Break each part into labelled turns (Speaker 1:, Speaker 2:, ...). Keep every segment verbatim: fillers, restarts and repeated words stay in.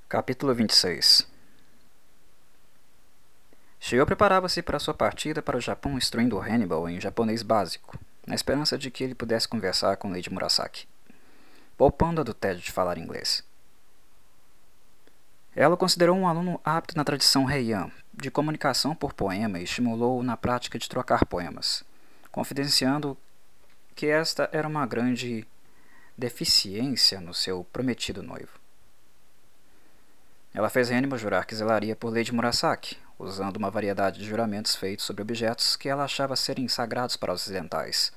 Speaker 1: Capítulo vinte e seis. Shio preparava-se para sua partida para o Japão instruindo Hannibal em japonês básico, na esperança de que ele pudesse conversar com Lady Murasaki, poupando-a do tédio de falar inglês. Ela o considerou um aluno apto na tradição Heian, de comunicação por poema, e estimulou-o na prática de trocar poemas, confidenciando que esta era uma grande deficiência no seu prometido noivo. Ela fez Hannibal jurar que zelaria por Lady Murasaki, usando uma variedade de juramentos feitos sobre objetos que ela achava serem sagrados para os ocidentais.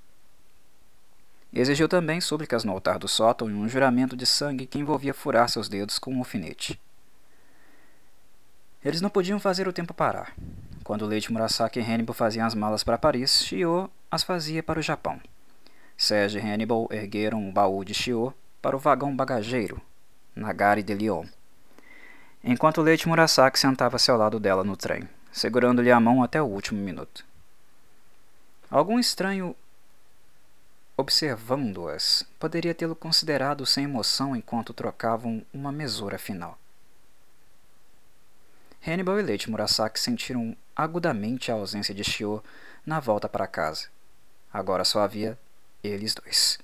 Speaker 1: Exigiu também súplicas no altar do sótão e um juramento de sangue que envolvia furar seus dedos com um alfinete. Eles não podiam fazer o tempo parar. Quando Lady Murasaki e Hannibal faziam as malas para Paris, Shio as fazia para o Japão. Sage e Hannibal ergueram o baú de Shio para o vagão bagageiro, na Gare de Lyon, enquanto Lady Murasaki sentava-se ao lado dela no trem, segurando-lhe a mão até o último minuto. Algum estranho, observando-as, poderia tê-lo considerado sem emoção enquanto trocavam uma mesura final. Hannibal e Lady Murasaki sentiram agudamente a ausência de Shio na volta para casa. Agora só havia eles dois.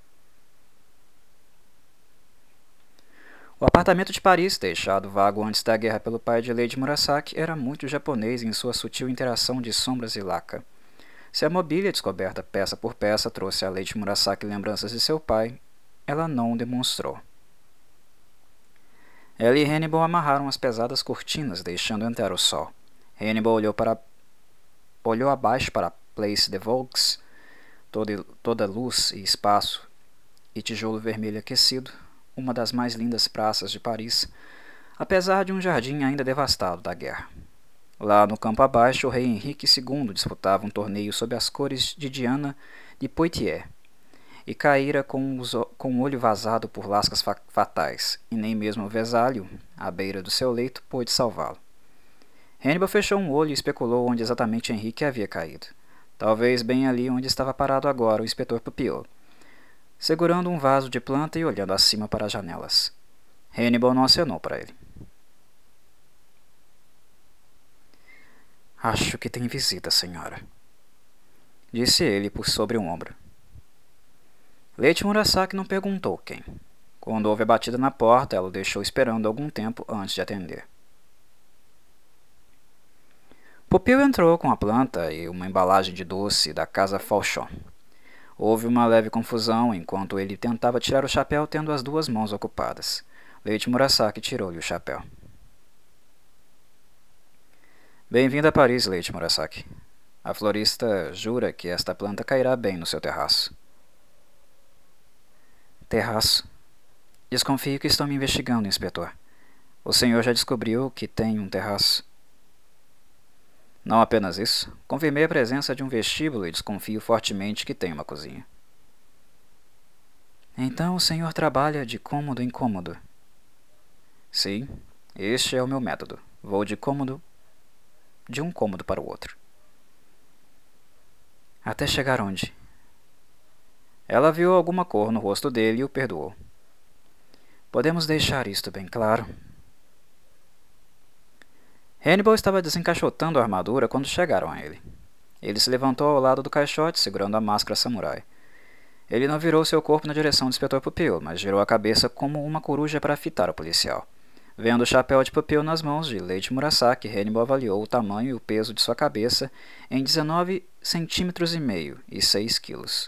Speaker 1: O apartamento de Paris, deixado vago antes da guerra pelo pai de Lady Murasaki, era muito japonês em sua sutil interação de sombras e laca. Se a mobília, descoberta peça por peça, trouxe a Lady Murasaki lembranças de seu pai, ela não o demonstrou. Ela e Hannibal amarraram as pesadas cortinas, deixando entrar o sol. Hannibal olhou, para... olhou abaixo para a Place de Vaux, toda, toda luz e espaço, e tijolo vermelho aquecido, uma das mais lindas praças de Paris, apesar de um jardim ainda devastado da guerra. Lá no campo abaixo, o rei Henrique segundo disputava um torneio sob as cores de Diana de Poitiers, e caíra com, os, com o olho vazado por lascas fa fatais, e nem mesmo o Vesalho, à beira do seu leito, pôde salvá-lo. Hannibal fechou um olho e especulou onde exatamente Henrique havia caído. Talvez bem ali onde estava parado agora o inspetor Pupiot, segurando um vaso de planta e olhando acima para as janelas. Hannibal não acenou para ele. "Acho que tem visita, senhora", disse ele por sobre um ombro. Lady Murasaki não perguntou quem. Quando houve a batida na porta, ela o deixou esperando algum tempo antes de atender. Pupil entrou com a planta e uma embalagem de doce da casa Fauchon. Houve uma leve confusão enquanto ele tentava tirar o chapéu tendo as duas mãos ocupadas. Lady Murasaki tirou-lhe o chapéu. "Bem-vinda a Paris, Lady Murasaki. A florista jura que esta planta cairá bem no seu terraço." "Terraço? Desconfio que estão me investigando, inspetor. O senhor já descobriu que tem um terraço?" "Não apenas isso. Confirmei a presença de um vestíbulo e desconfio fortemente que tem uma cozinha." "Então o senhor trabalha de cômodo em cômodo?" "Sim, este é o meu método. Vou de cômodo de um cômodo para o outro." "Até chegar onde?" Ela viu alguma cor no rosto dele e o perdoou. "Podemos deixar isto bem claro." Hannibal estava desencaixotando a armadura quando chegaram a ele. Ele se levantou ao lado do caixote, segurando a máscara samurai. Ele não virou seu corpo na direção do inspetor Pupil, mas girou a cabeça como uma coruja para fitar o policial. Vendo o chapéu de Pupil nas mãos de Lady Murasaki, Hannibal avaliou o tamanho e o peso de sua cabeça em dezenove centímetros e meio e seis quilos.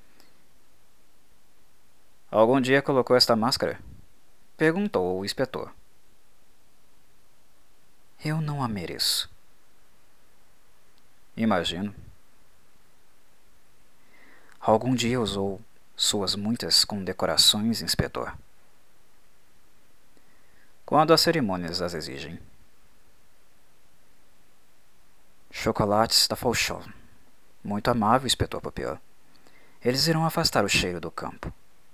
Speaker 1: "Algum dia colocou esta máscara?" perguntou o inspetor. "Eu não a mereço." "Imagino." "Algum dia usou suas muitas condecorações, inspetor?" "Quando as cerimônias as exigem." "Chocolates da Fauchon. Muito amável, inspetor Pupil. Eles irão afastar o cheiro do campo."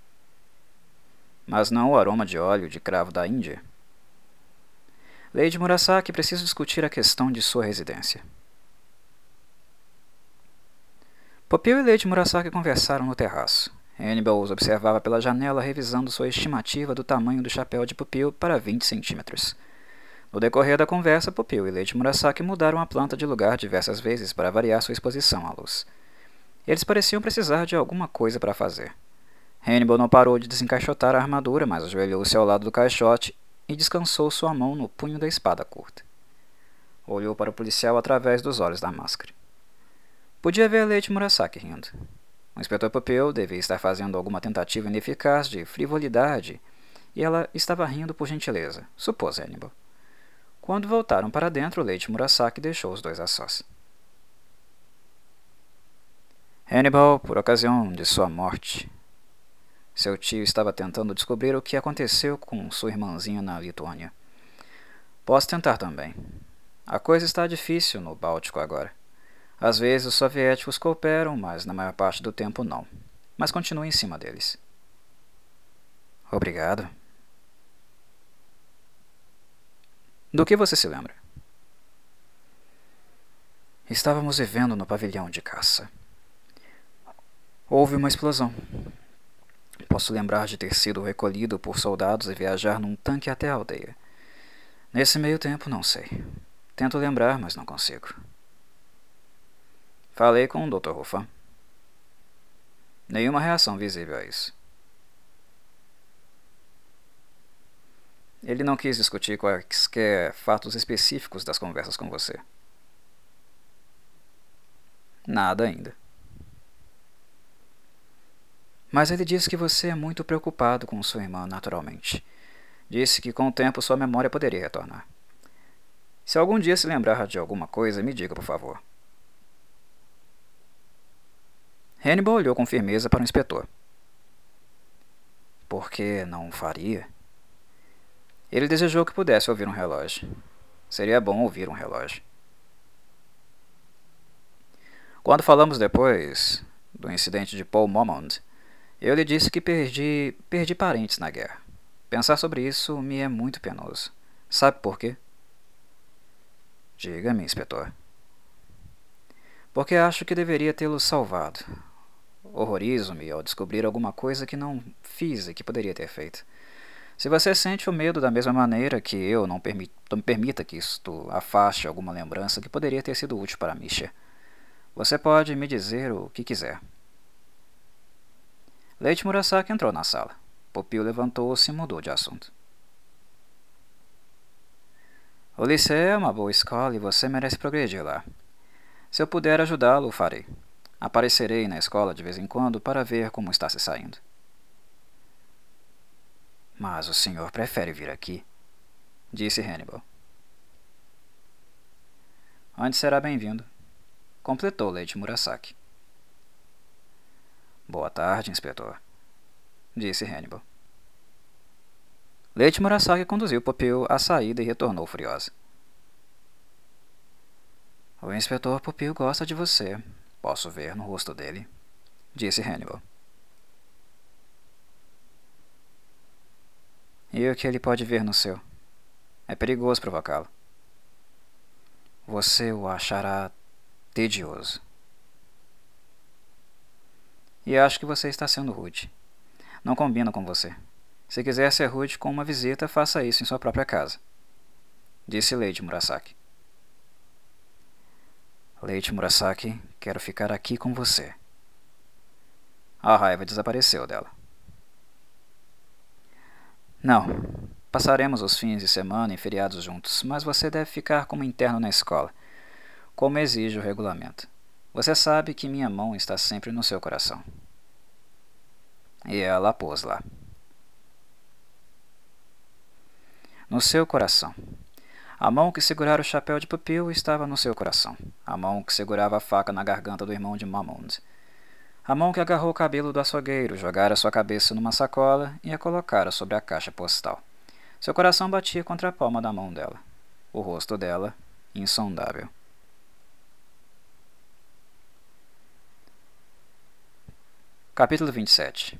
Speaker 1: "Mas não o aroma de óleo de cravo da Índia?" "Lady Murasaki, preciso discutir a questão de sua residência." Pupil e Lady Murasaki conversaram no terraço. Hannibal os observava pela janela, revisando sua estimativa do tamanho do chapéu de Pupil para vinte centímetros. No decorrer da conversa, Pupil e Leite Murasaki mudaram a planta de lugar diversas vezes para variar sua exposição à luz. Eles pareciam precisar de alguma coisa para fazer. Hannibal não parou de desencaixotar a armadura, mas ajoelhou-se ao lado do caixote e descansou sua mão no punho da espada curta. Olhou para o policial através dos olhos da máscara. Podia ver Leite Murasaki rindo. O inspetor Pupil devia estar fazendo alguma tentativa ineficaz de frivolidade, e ela estava rindo por gentileza, supôs Hannibal. Quando voltaram para dentro, Leite Murasaki deixou os dois a sós. Hannibal, por ocasião de sua morte, seu tio estava tentando descobrir o que aconteceu com sua irmãzinha na Lituânia. Posso tentar também. A coisa está difícil no Báltico agora. Às vezes os soviéticos cooperam, mas na maior parte do tempo não. Mas continue em cima deles. Obrigado. Do que você se lembra? Estávamos vivendo no pavilhão de caça. Houve uma explosão. Posso lembrar de ter sido recolhido por soldados e viajar num tanque até a aldeia. Nesse meio tempo, não sei. Tento lembrar, mas não consigo. Falei com o doutor Ruffin. Nenhuma reação visível a isso. Ele não quis discutir quaisquer fatos específicos das conversas com você. Nada ainda. Mas ele disse que você é muito preocupado com sua irmã, naturalmente. Disse que com o tempo sua memória poderia retornar. Se algum dia se lembrar de alguma coisa, me diga, por favor. Hannibal olhou com firmeza para o inspetor. Por que não faria? Ele desejou que pudesse ouvir um relógio. Seria bom ouvir um relógio. Quando falamos depois do incidente de Paul Momond, eu lhe disse que perdi, perdi parentes na guerra. Pensar sobre isso me é muito penoso. Sabe por quê? Diga-me, inspetor. Porque acho que deveria tê-los salvado. Horrorizo-me ao descobrir alguma coisa que não fiz e que poderia ter feito. Se você sente o medo da mesma maneira que eu, não, permi não me permita que isto afaste alguma lembrança que poderia ter sido útil para Misha. Você pode me dizer o que quiser. Leite Murasaki entrou na sala. Pupil levantou-se e mudou de assunto. O liceu é uma boa escola e você merece progredir lá. Se eu puder ajudá-lo, o farei. Aparecerei na escola de vez em quando para ver como está se saindo. Mas o senhor prefere vir aqui? Disse Hannibal. Onde será bem-vindo? Completou Leite Murasaki. Boa tarde, inspetor, disse Hannibal. Leite Murasaki conduziu Pupil à saída e retornou furiosa. O inspetor Pupil gosta de você. Posso ver no rosto dele, disse Hannibal. E o que ele pode ver no seu? É perigoso provocá-lo. Você o achará tedioso. E acho que você está sendo rude. Não combina com você. Se quiser ser rude com uma visita, faça isso em sua própria casa, disse Leite Murasaki. Leite Murasaki, quero ficar aqui com você. A raiva desapareceu dela. Não, passaremos os fins de semana e feriados juntos, mas você deve ficar como interno na escola, como exige o regulamento. Você sabe que minha mão está sempre no seu coração. E ela a pôs lá. No seu coração. A mão que segurara o chapéu de Pupil estava no seu coração. A mão que segurava a faca na garganta do irmão de Momond. A mão que agarrou o cabelo do açougueiro, jogara sua cabeça numa sacola e a colocara sobre a caixa postal. Seu coração batia contra a palma da mão dela. O rosto dela, insondável. Capítulo vinte e sete.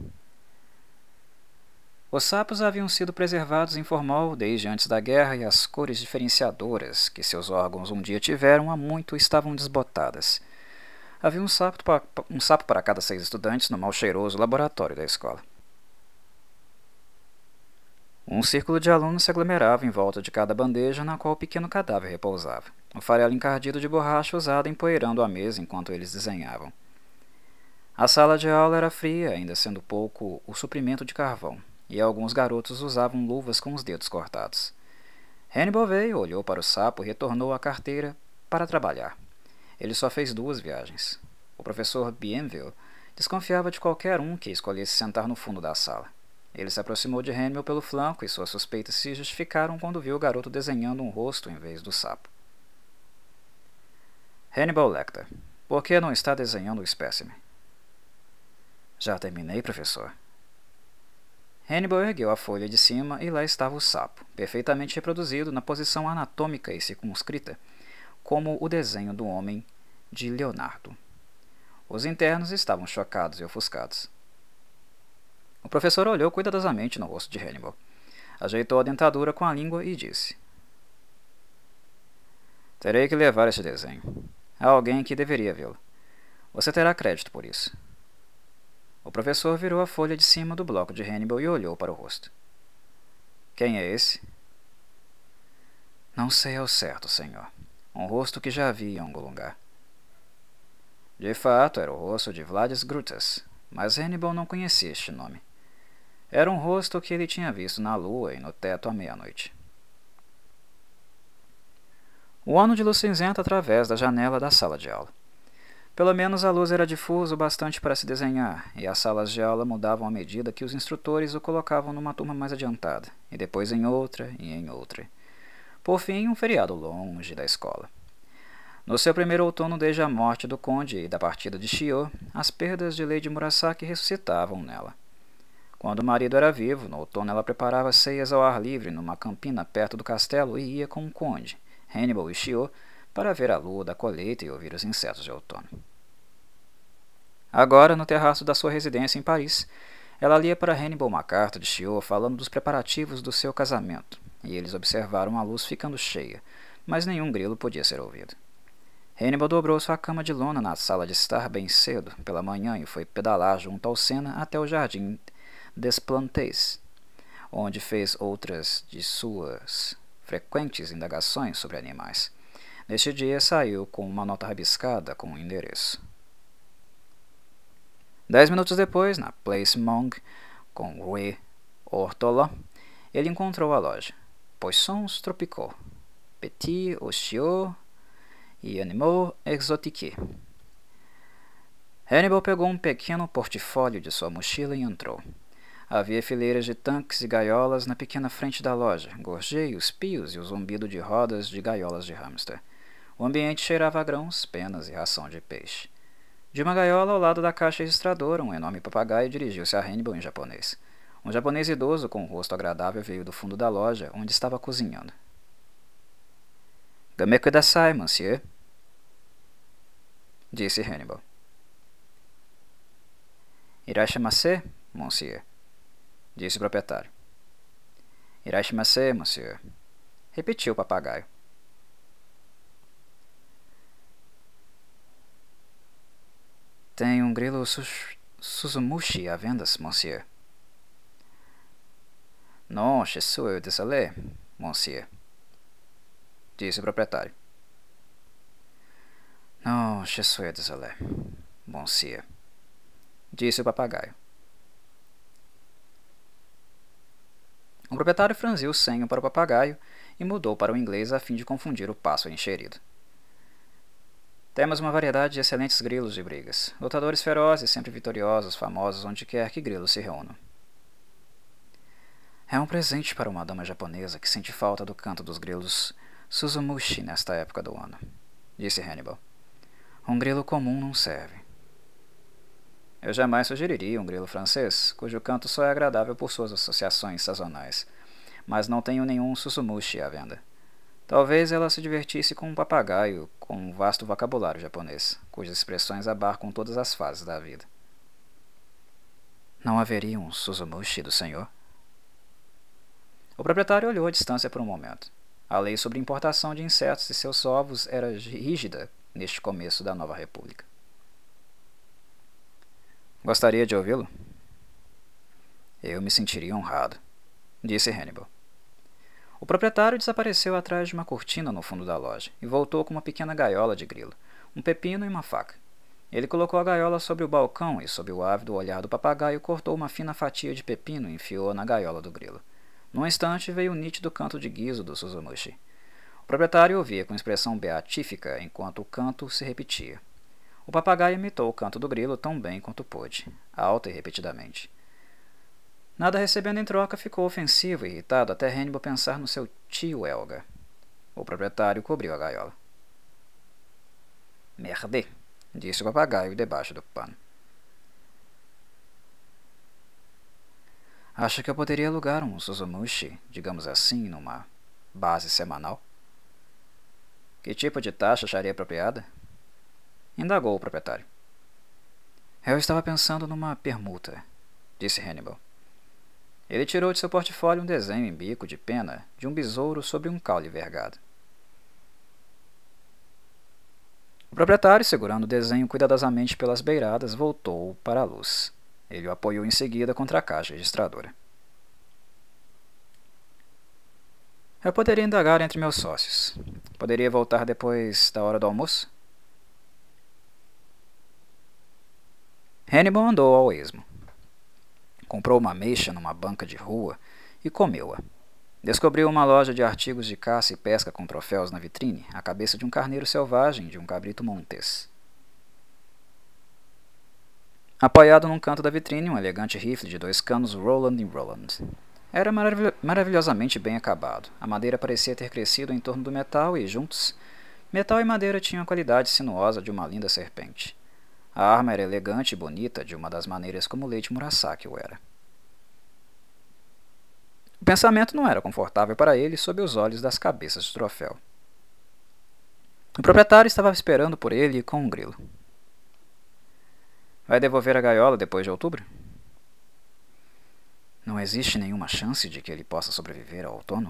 Speaker 1: Os sapos haviam sido preservados em formol desde antes da guerra e as cores diferenciadoras que seus órgãos um dia tiveram há muito estavam desbotadas. Havia um sapo, pa- um sapo para cada seis estudantes no mal cheiroso laboratório da escola. Um círculo de alunos se aglomerava em volta de cada bandeja na qual o pequeno cadáver repousava, o farelo encardido de borracha usado empoeirando a mesa enquanto eles desenhavam. A sala de aula era fria, ainda sendo pouco o suprimento de carvão, e alguns garotos usavam luvas com os dedos cortados. Hannibal veio, olhou para o sapo e retornou à carteira para trabalhar. Ele só fez duas viagens. O professor Bienville desconfiava de qualquer um que escolhesse sentar no fundo da sala. Ele se aproximou de Hannibal pelo flanco e suas suspeitas se justificaram quando viu o garoto desenhando um rosto em vez do sapo. Hannibal Lecter, por que não está desenhando o espécime? Já terminei, professor. Hannibal ergueu a folha de cima e lá estava o sapo, perfeitamente reproduzido na posição anatômica e circunscrita, como o desenho do homem de Leonardo. Os internos estavam chocados e ofuscados. O professor olhou cuidadosamente no rosto de Hannibal, ajeitou a dentadura com a língua e disse: Terei que levar este desenho. Há alguém que deveria vê-lo. Você terá crédito por isso. O professor virou a folha de cima do bloco de Hannibal e olhou para o rosto. Quem é esse? Não sei ao certo, senhor. Um rosto que já vi em algum lugar. De fato, era o rosto de Vladas Grutas, mas Hannibal não conhecia este nome. Era um rosto que ele tinha visto na lua e no teto à meia-noite. O ano de luz cinzenta através da janela da sala de aula. Pelo menos a luz era difusa o bastante para se desenhar, e as salas de aula mudavam à medida que os instrutores o colocavam numa turma mais adiantada, e depois em outra e em outra. Por fim, um feriado longe da escola. No seu primeiro outono desde a morte do conde e da partida de Shio, as perdas de Lady Murasaki ressuscitavam nela. Quando o marido era vivo, no outono ela preparava ceias ao ar livre numa campina perto do castelo e ia com o conde, Hannibal e Shio, para ver a lua da colheita e ouvir os insetos de outono. Agora, no terraço da sua residência em Paris, ela lia para Hannibal uma carta de Shio falando dos preparativos do seu casamento, e eles observaram a luz ficando cheia, mas nenhum grilo podia ser ouvido. Hannibal dobrou sua cama de lona na sala de estar bem cedo, pela manhã, e foi pedalar junto ao Sena até o Jardim des Plantes, onde fez outras de suas frequentes indagações sobre animais. Neste dia, saiu com uma nota rabiscada com um endereço. Dez minutos depois, na Place Monge, com Rue Ortola, ele encontrou a loja. Poissons Tropicaux, Petit Ostiaux e Animaux Exotiques. Hannibal pegou um pequeno portfólio de sua mochila e entrou. Havia fileiras de tanques e gaiolas na pequena frente da loja, gorjeios, pios e o zumbido de rodas de gaiolas de hamster. O ambiente cheirava a grãos, penas e ração de peixe. De uma gaiola ao lado da caixa registradora, um enorme papagaio dirigiu-se a Hannibal em japonês. Um japonês idoso com um rosto agradável veio do fundo da loja, onde estava cozinhando. Game kudasai, monsieur, disse Hannibal. Irashimase, monsieur, disse o proprietário. Irashimase, monsieur, repetiu o papagaio. Tem um grilo Suzumushi à venda, monsieur. Non, je suis désolé, monsieur, disse o proprietário. Non, je suis désolé, monsieur, disse o papagaio. O proprietário franziu o senho para o papagaio e mudou para o inglês a fim de confundir o pássaro encherido. Temos uma variedade de excelentes grilos de brigas, lutadores ferozes, sempre vitoriosos, famosos onde quer que grilos se reúnam. É um presente para uma dama japonesa que sente falta do canto dos grilos Suzumushi nesta época do ano, disse Hannibal. Um grilo comum não serve. Eu jamais sugeriria um grilo francês, cujo canto só é agradável por suas associações sazonais, mas não tenho nenhum Suzumushi à venda. Talvez ela se divertisse com um papagaio com um vasto vocabulário japonês, cujas expressões abarcam todas as fases da vida. Não haveria um Suzumushi do senhor? O proprietário olhou à distância por um momento. A lei sobre importação de insetos e seus ovos era rígida neste começo da nova república. Gostaria de ouvi-lo? Eu me sentiria honrado, disse Hannibal. O proprietário desapareceu atrás de uma cortina no fundo da loja e voltou com uma pequena gaiola de grilo, um pepino e uma faca. Ele colocou a gaiola sobre o balcão e, sob o ávido olhar do papagaio, cortou uma fina fatia de pepino e enfiou-a na gaiola do grilo. Num instante veio o nítido canto de guiso do Suzumushi. O proprietário ouvia com expressão beatífica enquanto o canto se repetia. O papagaio imitou o canto do grilo tão bem quanto pôde, alta e repetidamente. Nada recebendo em troca, ficou ofensivo e irritado até Hannibal pensar no seu tio Elga. O proprietário cobriu a gaiola. Merde, disse o papagaio debaixo do pano. Acha que eu poderia alugar um Suzumushi, digamos assim, numa base semanal? Que tipo de taxa acharia apropriada? Indagou o proprietário. Eu estava pensando numa permuta, disse Hannibal. Ele tirou de seu portfólio um desenho em bico de pena de um besouro sobre um caule vergado. O proprietário, segurando o desenho cuidadosamente pelas beiradas, voltou para a luz. Ele o apoiou em seguida contra a caixa registradora. Eu poderia indagar entre meus sócios. Poderia voltar depois da hora do almoço? Hannibal andou ao esmo. Comprou uma ameixa numa banca de rua e comeu-a. Descobriu uma loja de artigos de caça e pesca com troféus na vitrine, a cabeça de um carneiro selvagem e de um cabrito montes. Apoiado num canto da vitrine, um elegante rifle de dois canos Roland and Roland. Era marav maravilhosamente bem acabado. A madeira parecia ter crescido em torno do metal e, juntos, metal e madeira tinham a qualidade sinuosa de uma linda serpente. A arma era elegante e bonita, de uma das maneiras como Leite Murasaki o era. O pensamento não era confortável para ele sob os olhos das cabeças de troféu. O proprietário estava esperando por ele com um grilo. Vai devolver a gaiola depois de outubro? Não existe nenhuma chance de que ele possa sobreviver ao outono?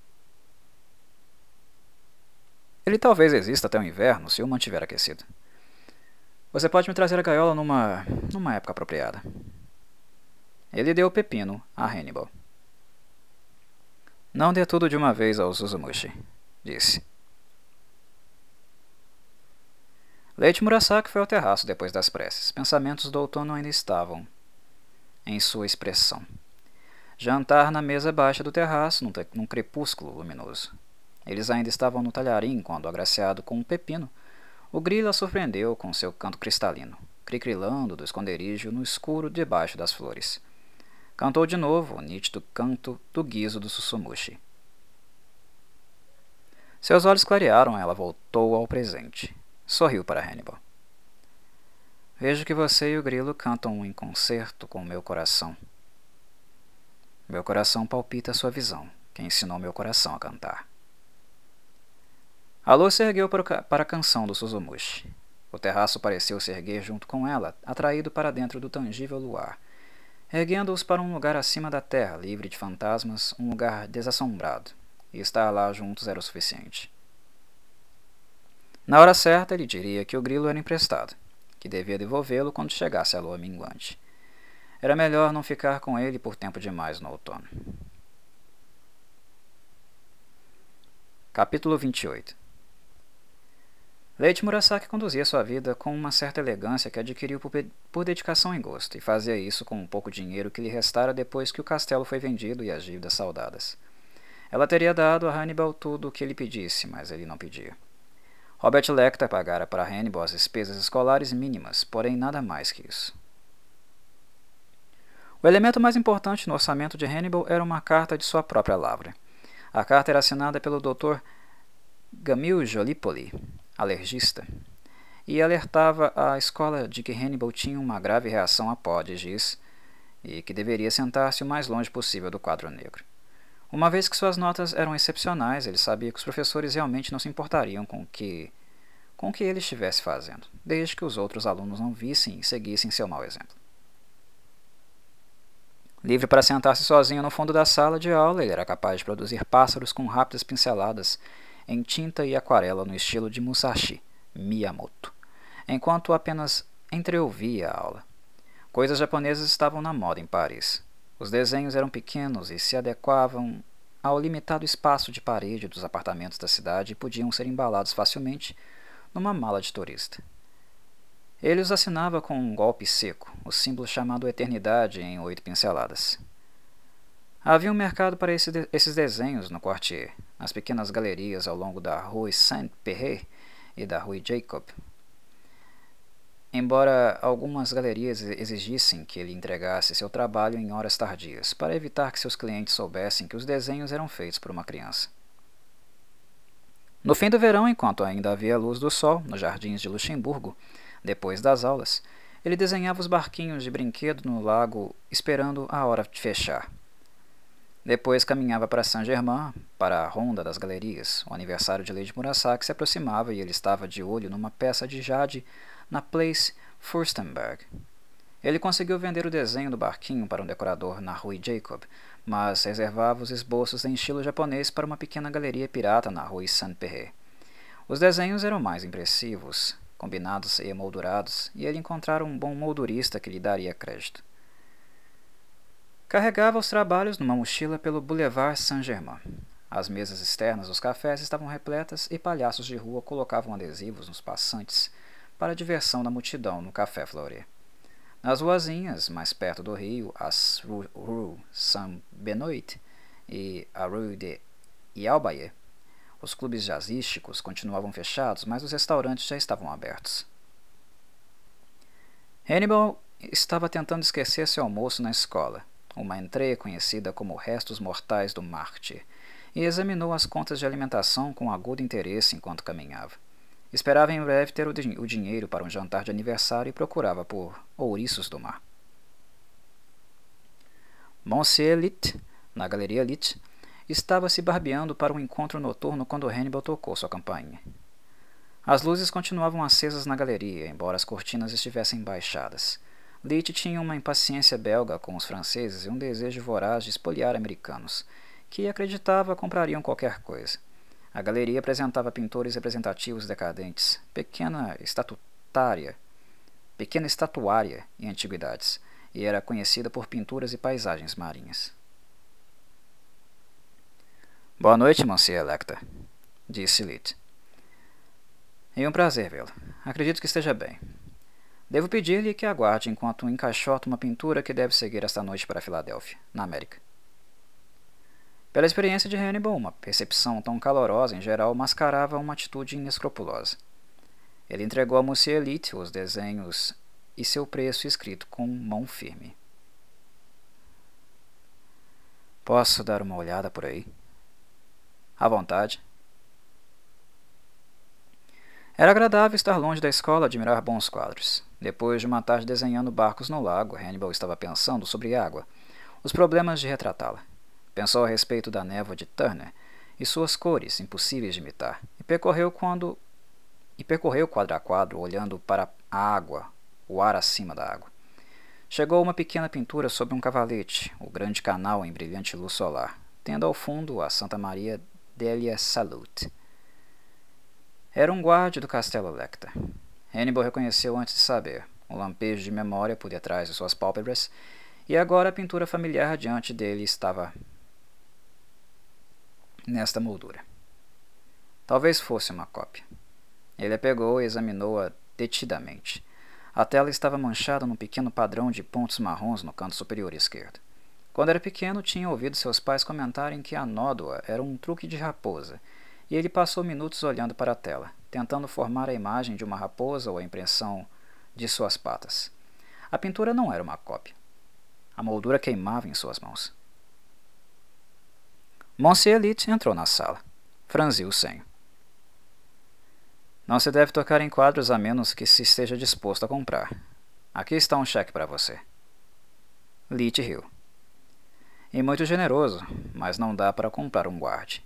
Speaker 1: Ele talvez exista até o inverno, se o mantiver aquecido. Você pode me trazer a gaiola numa, numa época apropriada. Ele deu o pepino a Hannibal. Não dê tudo de uma vez ao Suzumushi, disse. Leite Murasaki foi ao terraço depois das preces. Pensamentos do outono ainda estavam em sua expressão. Jantar na mesa baixa do terraço, num, num crepúsculo luminoso. Eles ainda estavam no talharim quando, agraciado com um pepino, o grilo a surpreendeu com seu canto cristalino, cricrilando do esconderijo no escuro debaixo das flores. Cantou de novo o nítido canto do guiso do Suzumushi. Seus olhos clarearam, ela voltou ao presente. Sorriu para Hannibal. Vejo que você e o grilo cantam em concerto com o meu coração. Meu coração palpita a sua visão, que ensinou meu coração a cantar. A luz se ergueu para a canção do Suzumushi. O terraço pareceu se erguer junto com ela, atraído para dentro do tangível luar, erguendo-os para um lugar acima da terra, livre de fantasmas, um lugar desassombrado, e estar lá juntos era o suficiente. Na hora certa, ele diria que o grilo era emprestado, que devia devolvê-lo quando chegasse a lua minguante. Era melhor não ficar com ele por tempo demais no outono. Capítulo vinte e oito. Leite Murasaki conduzia sua vida com uma certa elegância que adquiriu por, por dedicação e gosto, e fazia isso com um pouco dinheiro que lhe restara depois que o castelo foi vendido e as dívidas saldadas. Ela teria dado a Hannibal tudo o que ele pedisse, mas ele não pedia. Robert Lecter pagara para Hannibal as despesas escolares mínimas, porém nada mais que isso. O elemento mais importante no orçamento de Hannibal era uma carta de sua própria lavra. A carta era assinada pelo doutor Gamil Jolipoli, alergista, e alertava a escola de que Hannibal tinha uma grave reação a pó de giz e que deveria sentar-se o mais longe possível do quadro negro. Uma vez que suas notas eram excepcionais, ele sabia que os professores realmente não se importariam com o que, com o que ele estivesse fazendo, desde que os outros alunos não vissem e seguissem seu mau exemplo. Livre para sentar-se sozinho no fundo da sala de aula, ele era capaz de produzir pássaros com rápidas pinceladas em tinta e aquarela no estilo de Musashi Miyamoto, enquanto apenas entreouvia a aula. Coisas japonesas estavam na moda em Paris. Os desenhos eram pequenos e se adequavam ao limitado espaço de parede dos apartamentos da cidade e podiam ser embalados facilmente numa mala de turista. Ele os assinava com um golpe seco, o símbolo chamado Eternidade em oito pinceladas. Havia um mercado para esse de esses desenhos no Quartier, nas pequenas galerias ao longo da Rue Saint-Péray e da Rue Jacob. Embora algumas galerias exigissem que ele entregasse seu trabalho em horas tardias, para evitar que seus clientes soubessem que os desenhos eram feitos por uma criança. No fim do verão, enquanto ainda havia luz do sol nos jardins de Luxemburgo, depois das aulas, ele desenhava os barquinhos de brinquedo no lago esperando a hora de fechar. Depois caminhava para Saint-Germain, para a ronda das galerias. O aniversário de Lady Murasaki se aproximava e ele estava de olho numa peça de jade na Place Furstenberg. Ele conseguiu vender o desenho do barquinho para um decorador na Rue Jacob, mas reservava os esboços em estilo japonês para uma pequena galeria pirata na Rue Saint-Péray. Os desenhos eram mais impressivos, combinados e emoldurados, e ele encontrara um bom moldurista que lhe daria crédito. Carregava os trabalhos numa mochila pelo Boulevard Saint-Germain. As mesas externas dos cafés estavam repletas e palhaços de rua colocavam adesivos nos passantes para a diversão da multidão no Café Fleury. Nas ruazinhas, mais perto do rio, as Rue Saint-Benoît e a Rue de Yalbaye, os clubes jazzísticos continuavam fechados, mas os restaurantes já estavam abertos. Hannibal estava tentando esquecer seu almoço na escola, uma entrée conhecida como Restos Mortais do Mártir, e examinou as contas de alimentação com agudo interesse enquanto caminhava. Esperava em breve ter o, din o dinheiro para um jantar de aniversário e procurava por ouriços do mar. Monsieur Litt, na Galeria Litt, estava se barbeando para um encontro noturno quando Hannibal tocou sua campainha. As luzes continuavam acesas na galeria, embora as cortinas estivessem baixadas. Litt tinha uma impaciência belga com os franceses e um desejo voraz de espoliar americanos, que acreditava comprariam qualquer coisa. A galeria apresentava pintores representativos decadentes, pequena estatutária, pequena estatuária em antiguidades, e era conhecida por pinturas e paisagens marinhas. Boa noite, Monsieur Lecter, disse Litt. É um prazer vê-lo. Acredito que esteja bem. Devo pedir-lhe que aguarde enquanto encaixoto uma pintura que deve seguir esta noite para a Filadélfia, na América. Pela experiência de Hannibal, uma percepção tão calorosa em geral mascarava uma atitude inescrupulosa. Ele entregou a Monsieur Litt os desenhos e seu preço escrito com mão firme. Posso dar uma olhada por aí? À vontade. Era agradável estar longe da escola e admirar bons quadros. Depois de uma tarde desenhando barcos no lago, Hannibal estava pensando sobre água, os problemas de retratá-la. Pensou a respeito da névoa de Turner e suas cores, impossíveis de imitar, e percorreu, quando... e percorreu quadro a quadro, olhando para a água, o ar acima da água. Chegou a uma pequena pintura sobre um cavalete, o grande canal em brilhante luz solar, tendo ao fundo a Santa Maria della Salute. Era um guarde do Castelo Lecter. Hannibal reconheceu antes de saber, um lampejo de memória por detrás de suas pálpebras, e agora a pintura familiar diante dele estava nesta moldura. Talvez fosse uma cópia. Ele a pegou e examinou-a detidamente. A tela estava manchada num pequeno padrão de pontos marrons no canto superior esquerdo. Quando era pequeno, tinha ouvido seus pais comentarem que a nódoa era um truque de raposa, e ele passou minutos olhando para a tela, tentando formar a imagem de uma raposa ou a impressão de suas patas. A pintura não era uma cópia. A moldura queimava em suas mãos. Monsieur Litt entrou na sala. Franziu o senho. Não se deve tocar em quadros a menos que se esteja disposto a comprar. Aqui está um cheque para você. Litt riu. E muito generoso, mas não dá para comprar um guarde.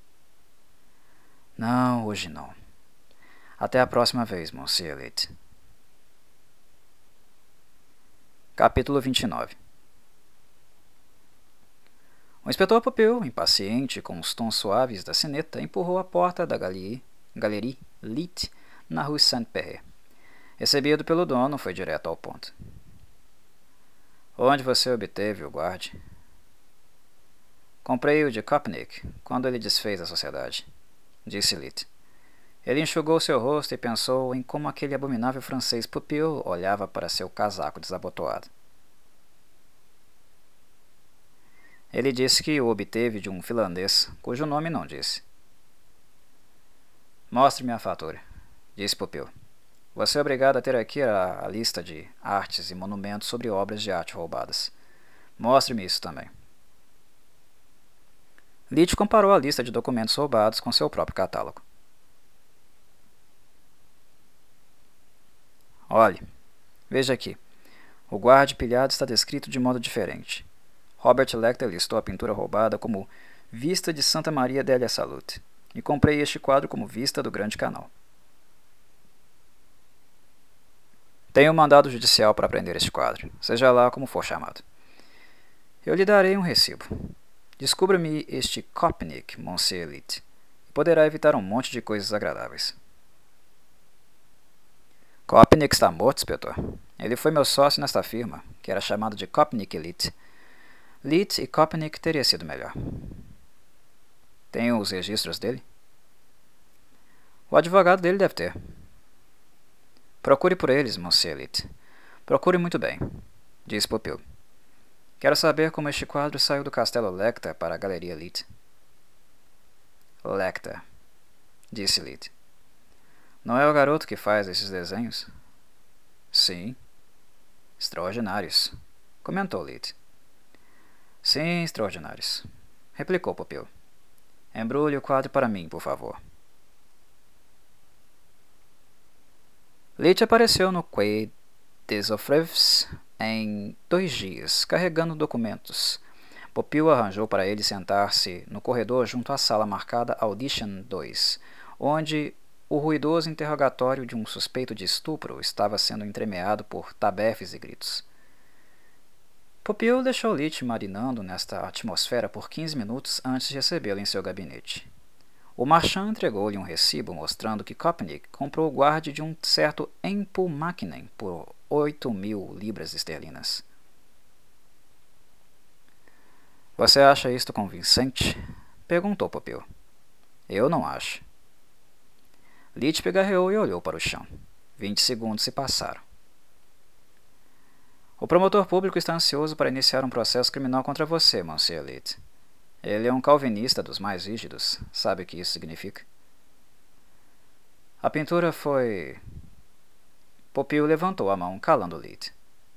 Speaker 1: Não, hoje não. Até a próxima vez, Monsieur Litt. Capítulo vinte e nove. O inspetor Popeu, impaciente com os tons suaves da sineta, empurrou a porta da galerie, galerie Litt na rue Saint-Péray. Recebido pelo dono, foi direto ao ponto. Onde você obteve o guarde? Comprei-o de Kopnik, quando ele desfez a sociedade, disse Lit. Ele enxugou seu rosto e pensou em como aquele abominável francês Pupil olhava para seu casaco desabotoado. Ele disse que o obteve de um finlandês, cujo nome não disse. Mostre-me a fatura, disse Pupil. Você é obrigado a ter aqui a, a lista de artes e monumentos sobre obras de arte roubadas. Mostre-me isso também. Lit comparou a lista de documentos roubados com seu próprio catálogo. Olhe, veja aqui. O guarde pilhado está descrito de modo diferente. Robert Lecter listou a pintura roubada como Vista de Santa Maria della Salute, e comprei este quadro como Vista do Grande Canal. Tenho um mandado judicial para prender este quadro, seja lá como for chamado. Eu lhe darei um recibo. Descubra-me este Kopnik, Monsieur Lit, e poderá evitar um monte de coisas agradáveis. Kopnik está morto, inspetor. Ele foi meu sócio nesta firma, que era chamado de Kopnik Lit. Lit e Kopnik teria sido melhor. Tenho os registros dele? O advogado dele deve ter. Procure por eles, Monsieur Lit. Procure muito bem, disse Pupil. Quero saber como este quadro saiu do Castelo Lecter para a Galeria Lit. Lecter, disse Lit. Não é o garoto que faz esses desenhos? Sim. Extraordinários, comentou Lit. Sim, extraordinários, replicou Pupil. Embrulhe o quadro para mim, por favor. Lit apareceu no Quai des Orfèvres em dois dias, carregando documentos. Pupil arranjou para ele sentar-se no corredor junto à sala marcada Audition dois, onde o ruidoso interrogatório de um suspeito de estupro estava sendo entremeado por tabefes e gritos. Pupil deixou Lit marinando nesta atmosfera por quinze minutos antes de recebê-lo em seu gabinete. O marchand entregou-lhe um recibo mostrando que Kopnik comprou o guarde de um certo Empul Makinen por oito mil libras esterlinas. Você acha isto convincente? Perguntou Pupil. Eu não acho. Lit pigarreou e olhou para o chão. Vinte segundos se passaram. O promotor público está ansioso para iniciar um processo criminal contra você, Monsieur Lit. Ele é um calvinista dos mais rígidos. Sabe o que isso significa? A pintura foi... Pupil levantou a mão, calando Lit.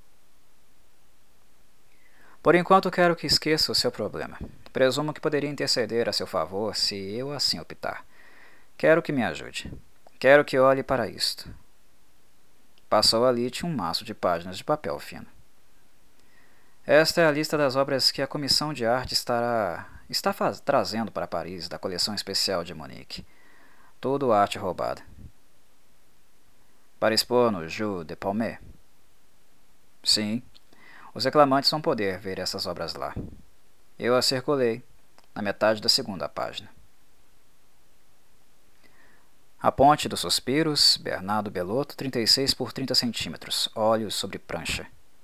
Speaker 1: Por enquanto quero que esqueça o seu problema. Presumo que poderia interceder a seu favor se eu assim optar. Quero que me ajude. Quero que olhe para isto. Passou a Lit um maço de páginas de papel fino. Esta é a lista das obras que a Comissão de Arte estará, está faz, trazendo para Paris da coleção especial de Munique. Tudo arte roubada. Para expor no Jeu de Paume? Sim. Os reclamantes vão poder ver essas obras lá. Eu as circulei, na metade da segunda página. A Ponte dos Suspiros, Bernardo Bellotto, trinta e seis por trinta centímetros, óleos sobre prancha.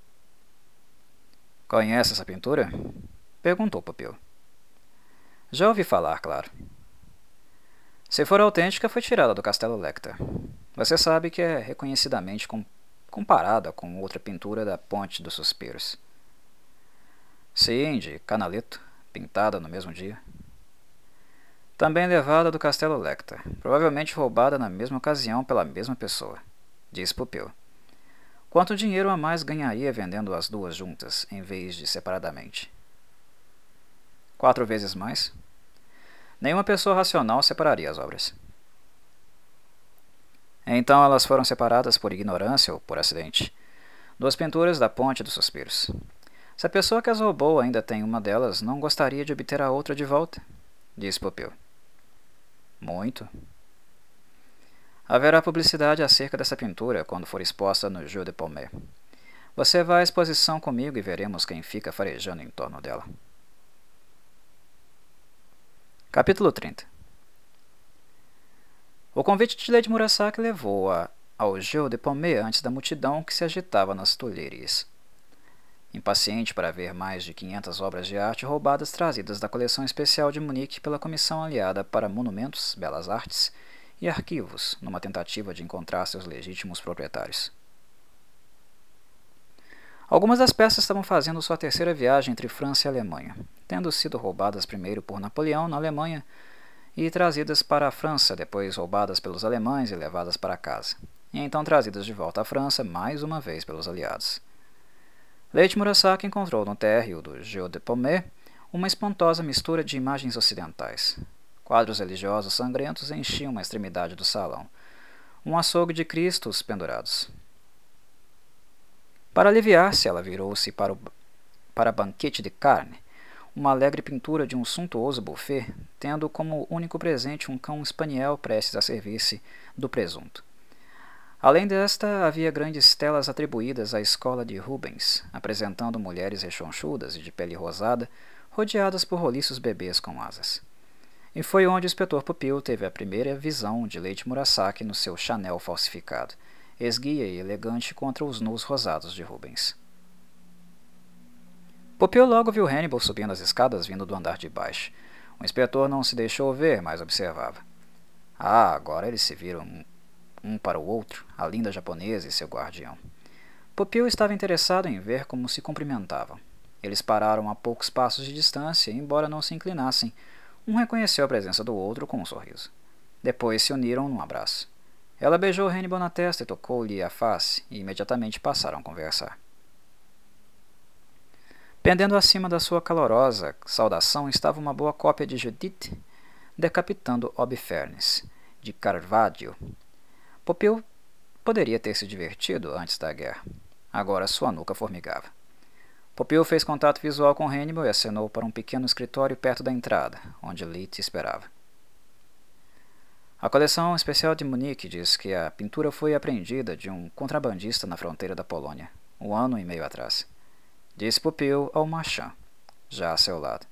Speaker 1: Conhece essa pintura? Perguntou Pupil. Já ouvi falar, claro. Se for autêntica, foi tirada do Castelo Lecter. Você sabe que é reconhecidamente com, comparada com outra pintura da Ponte dos Suspiros. Sim, de Canaletto, pintada no mesmo dia. Também levada do Castelo Lecter, provavelmente roubada na mesma ocasião pela mesma pessoa, disse Pupil. Quanto dinheiro a mais ganharia vendendo as duas juntas, em vez de separadamente? Quatro vezes mais? Nenhuma pessoa racional separaria as obras. Então elas foram separadas por ignorância ou por acidente. Duas pinturas da Ponte dos Suspiros. Se a pessoa que as roubou ainda tem uma delas, não gostaria de obter a outra de volta, disse Pupil. Muito. Haverá publicidade acerca dessa pintura quando for exposta no Jeu de Paume. Você vai à exposição comigo e veremos quem fica farejando em torno dela. Capítulo trinta. O convite de Lady Murasaki levou-a ao Jeu de Paume antes da multidão que se agitava nas Tulheries. impaciente para ver mais de quinhentas obras de arte roubadas trazidas da coleção especial de Munique pela Comissão Aliada para Monumentos, Belas Artes e Arquivos, numa tentativa de encontrar seus legítimos proprietários. Algumas das peças estavam fazendo sua terceira viagem entre França e Alemanha, tendo sido roubadas primeiro por Napoleão na Alemanha e trazidas para a França, depois roubadas pelos alemães e levadas para casa, e então trazidas de volta à França mais uma vez pelos aliados. Leite Murasaki encontrou no térreo do Jeu de Paume uma espantosa mistura de imagens ocidentais. Quadros religiosos sangrentos enchiam uma extremidade do salão, um açougue de cristos pendurados. Para aliviar-se, ela virou-se para o para banquete de carne, uma alegre pintura de um suntuoso buffet, tendo como único presente um cão spaniel prestes a servir-se do presunto. Além desta, havia grandes telas atribuídas à escola de Rubens, apresentando mulheres rechonchudas e de pele rosada, rodeadas por roliços bebês com asas. E foi onde o inspetor Pupil teve a primeira visão de Leite Murasaki no seu Chanel falsificado, esguia e elegante contra os nus rosados de Rubens. Pupil logo viu Hannibal subindo as escadas vindo do andar de baixo. O inspetor não se deixou ver, mas observava. Ah, agora eles se viram um, um para o outro, a linda japonesa e seu guardião. Pupil estava interessado em ver como se cumprimentavam. Eles pararam a poucos passos de distância e, embora não se inclinassem, um reconheceu a presença do outro com um sorriso. Depois se uniram num abraço. Ela beijou Hannibal na testa e tocou-lhe a face, e imediatamente passaram a conversar. Pendendo acima da sua calorosa saudação estava uma boa cópia de Judith decapitando Holofernes, de Caravaggio. Pupil poderia ter se divertido antes da guerra. Agora sua nuca formigava. Pupil fez contato visual com Hannibal e acenou para um pequeno escritório perto da entrada, onde Leite esperava. A coleção especial de Munique diz que a pintura foi apreendida de um contrabandista na fronteira da Polônia, um ano e meio atrás. Disse Pupil ao Marchand, já a seu lado.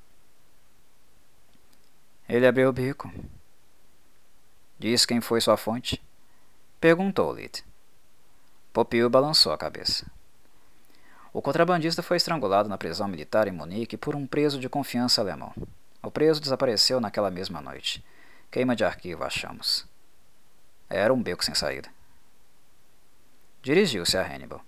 Speaker 1: Ele abriu o bico. Diz quem foi sua fonte? Perguntou Leite. Pupil balançou a cabeça. O contrabandista foi estrangulado na prisão militar em Munique por um preso de confiança alemão. O preso desapareceu naquela mesma noite. Queima de arquivo, achamos. Era um beco sem saída. Dirigiu-se a Hannibal.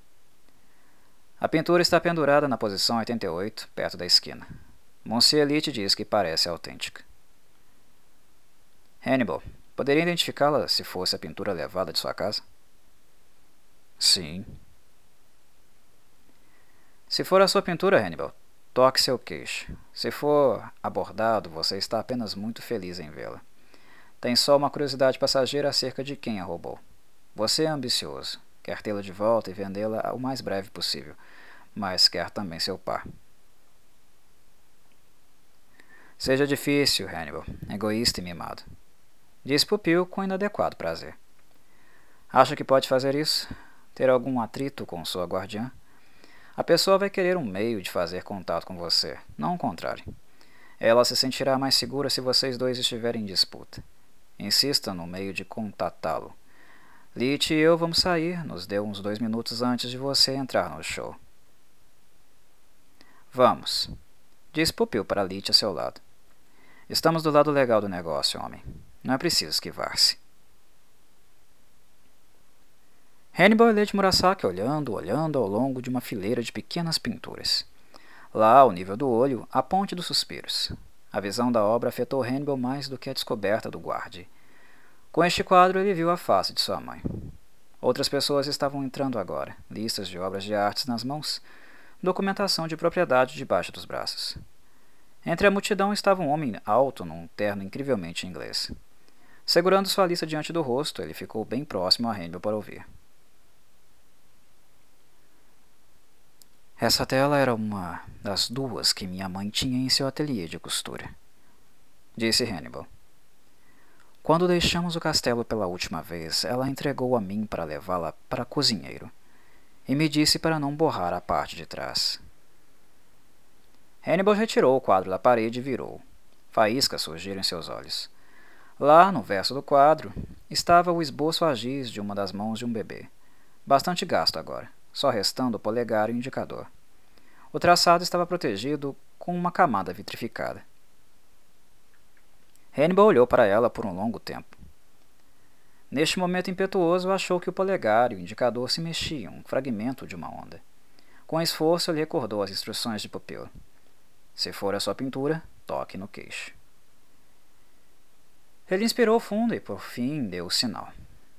Speaker 1: A pintura está pendurada na posição oitenta e oito, perto da esquina. Monsieur Leite diz que parece autêntica. Hannibal, poderia identificá-la se fosse a pintura levada de sua casa? Sim. Se for a sua pintura, Hannibal, toque seu queixo. Se for abordado, você está apenas muito feliz em vê-la. Tem só uma curiosidade passageira acerca de quem a roubou. Você é ambicioso, quer tê-la de volta e vendê-la o mais breve possível, mas quer também seu par. Seja difícil, Hannibal, egoísta e mimado. Disse Pupil com inadequado prazer. Acha que pode fazer isso? Ter algum atrito com sua guardiã? A pessoa vai querer um meio de fazer contato com você, não o contrário. Ela se sentirá mais segura se vocês dois estiverem em disputa. Insista no meio de contatá-lo. Leite e eu vamos sair, nos deu uns dois minutos antes de você entrar no show. Vamos, disse Pupil para Leite a seu lado. Estamos do lado legal do negócio, homem. Não é preciso esquivar-se. Hannibal e Leite Murasaki olhando, olhando ao longo de uma fileira de pequenas pinturas. Lá, ao nível do olho, a ponte dos suspiros. A visão da obra afetou Hannibal mais do que a descoberta do guarde. Com este quadro, ele viu a face de sua mãe. Outras pessoas estavam entrando agora, listas de obras de artes nas mãos, documentação de propriedade debaixo dos braços. Entre a multidão estava um homem alto num terno incrivelmente inglês. Segurando sua lista diante do rosto, ele ficou bem próximo a Hannibal para ouvir. Essa tela era uma das duas que minha mãe tinha em seu ateliê de costura, disse Hannibal. Quando deixamos o castelo pela última vez, ela entregou a mim para levá-la para cozinheiro, e me disse para não borrar a parte de trás. Hannibal retirou o quadro da parede e virou. Faíscas surgiram em seus olhos. Lá, no verso do quadro, estava o esboço a giz de uma das mãos de um bebê, bastante gasto agora, só restando o polegar e o indicador. O traçado estava protegido com uma camada vitrificada. Hannibal olhou para ela por um longo tempo. Neste momento impetuoso, achou que o polegar e o indicador se mexiam, um fragmento de uma onda. Com esforço, ele recordou as instruções de Pupil. Se for a sua pintura, toque no queixo. Ele inspirou fundo e, por fim, deu o sinal.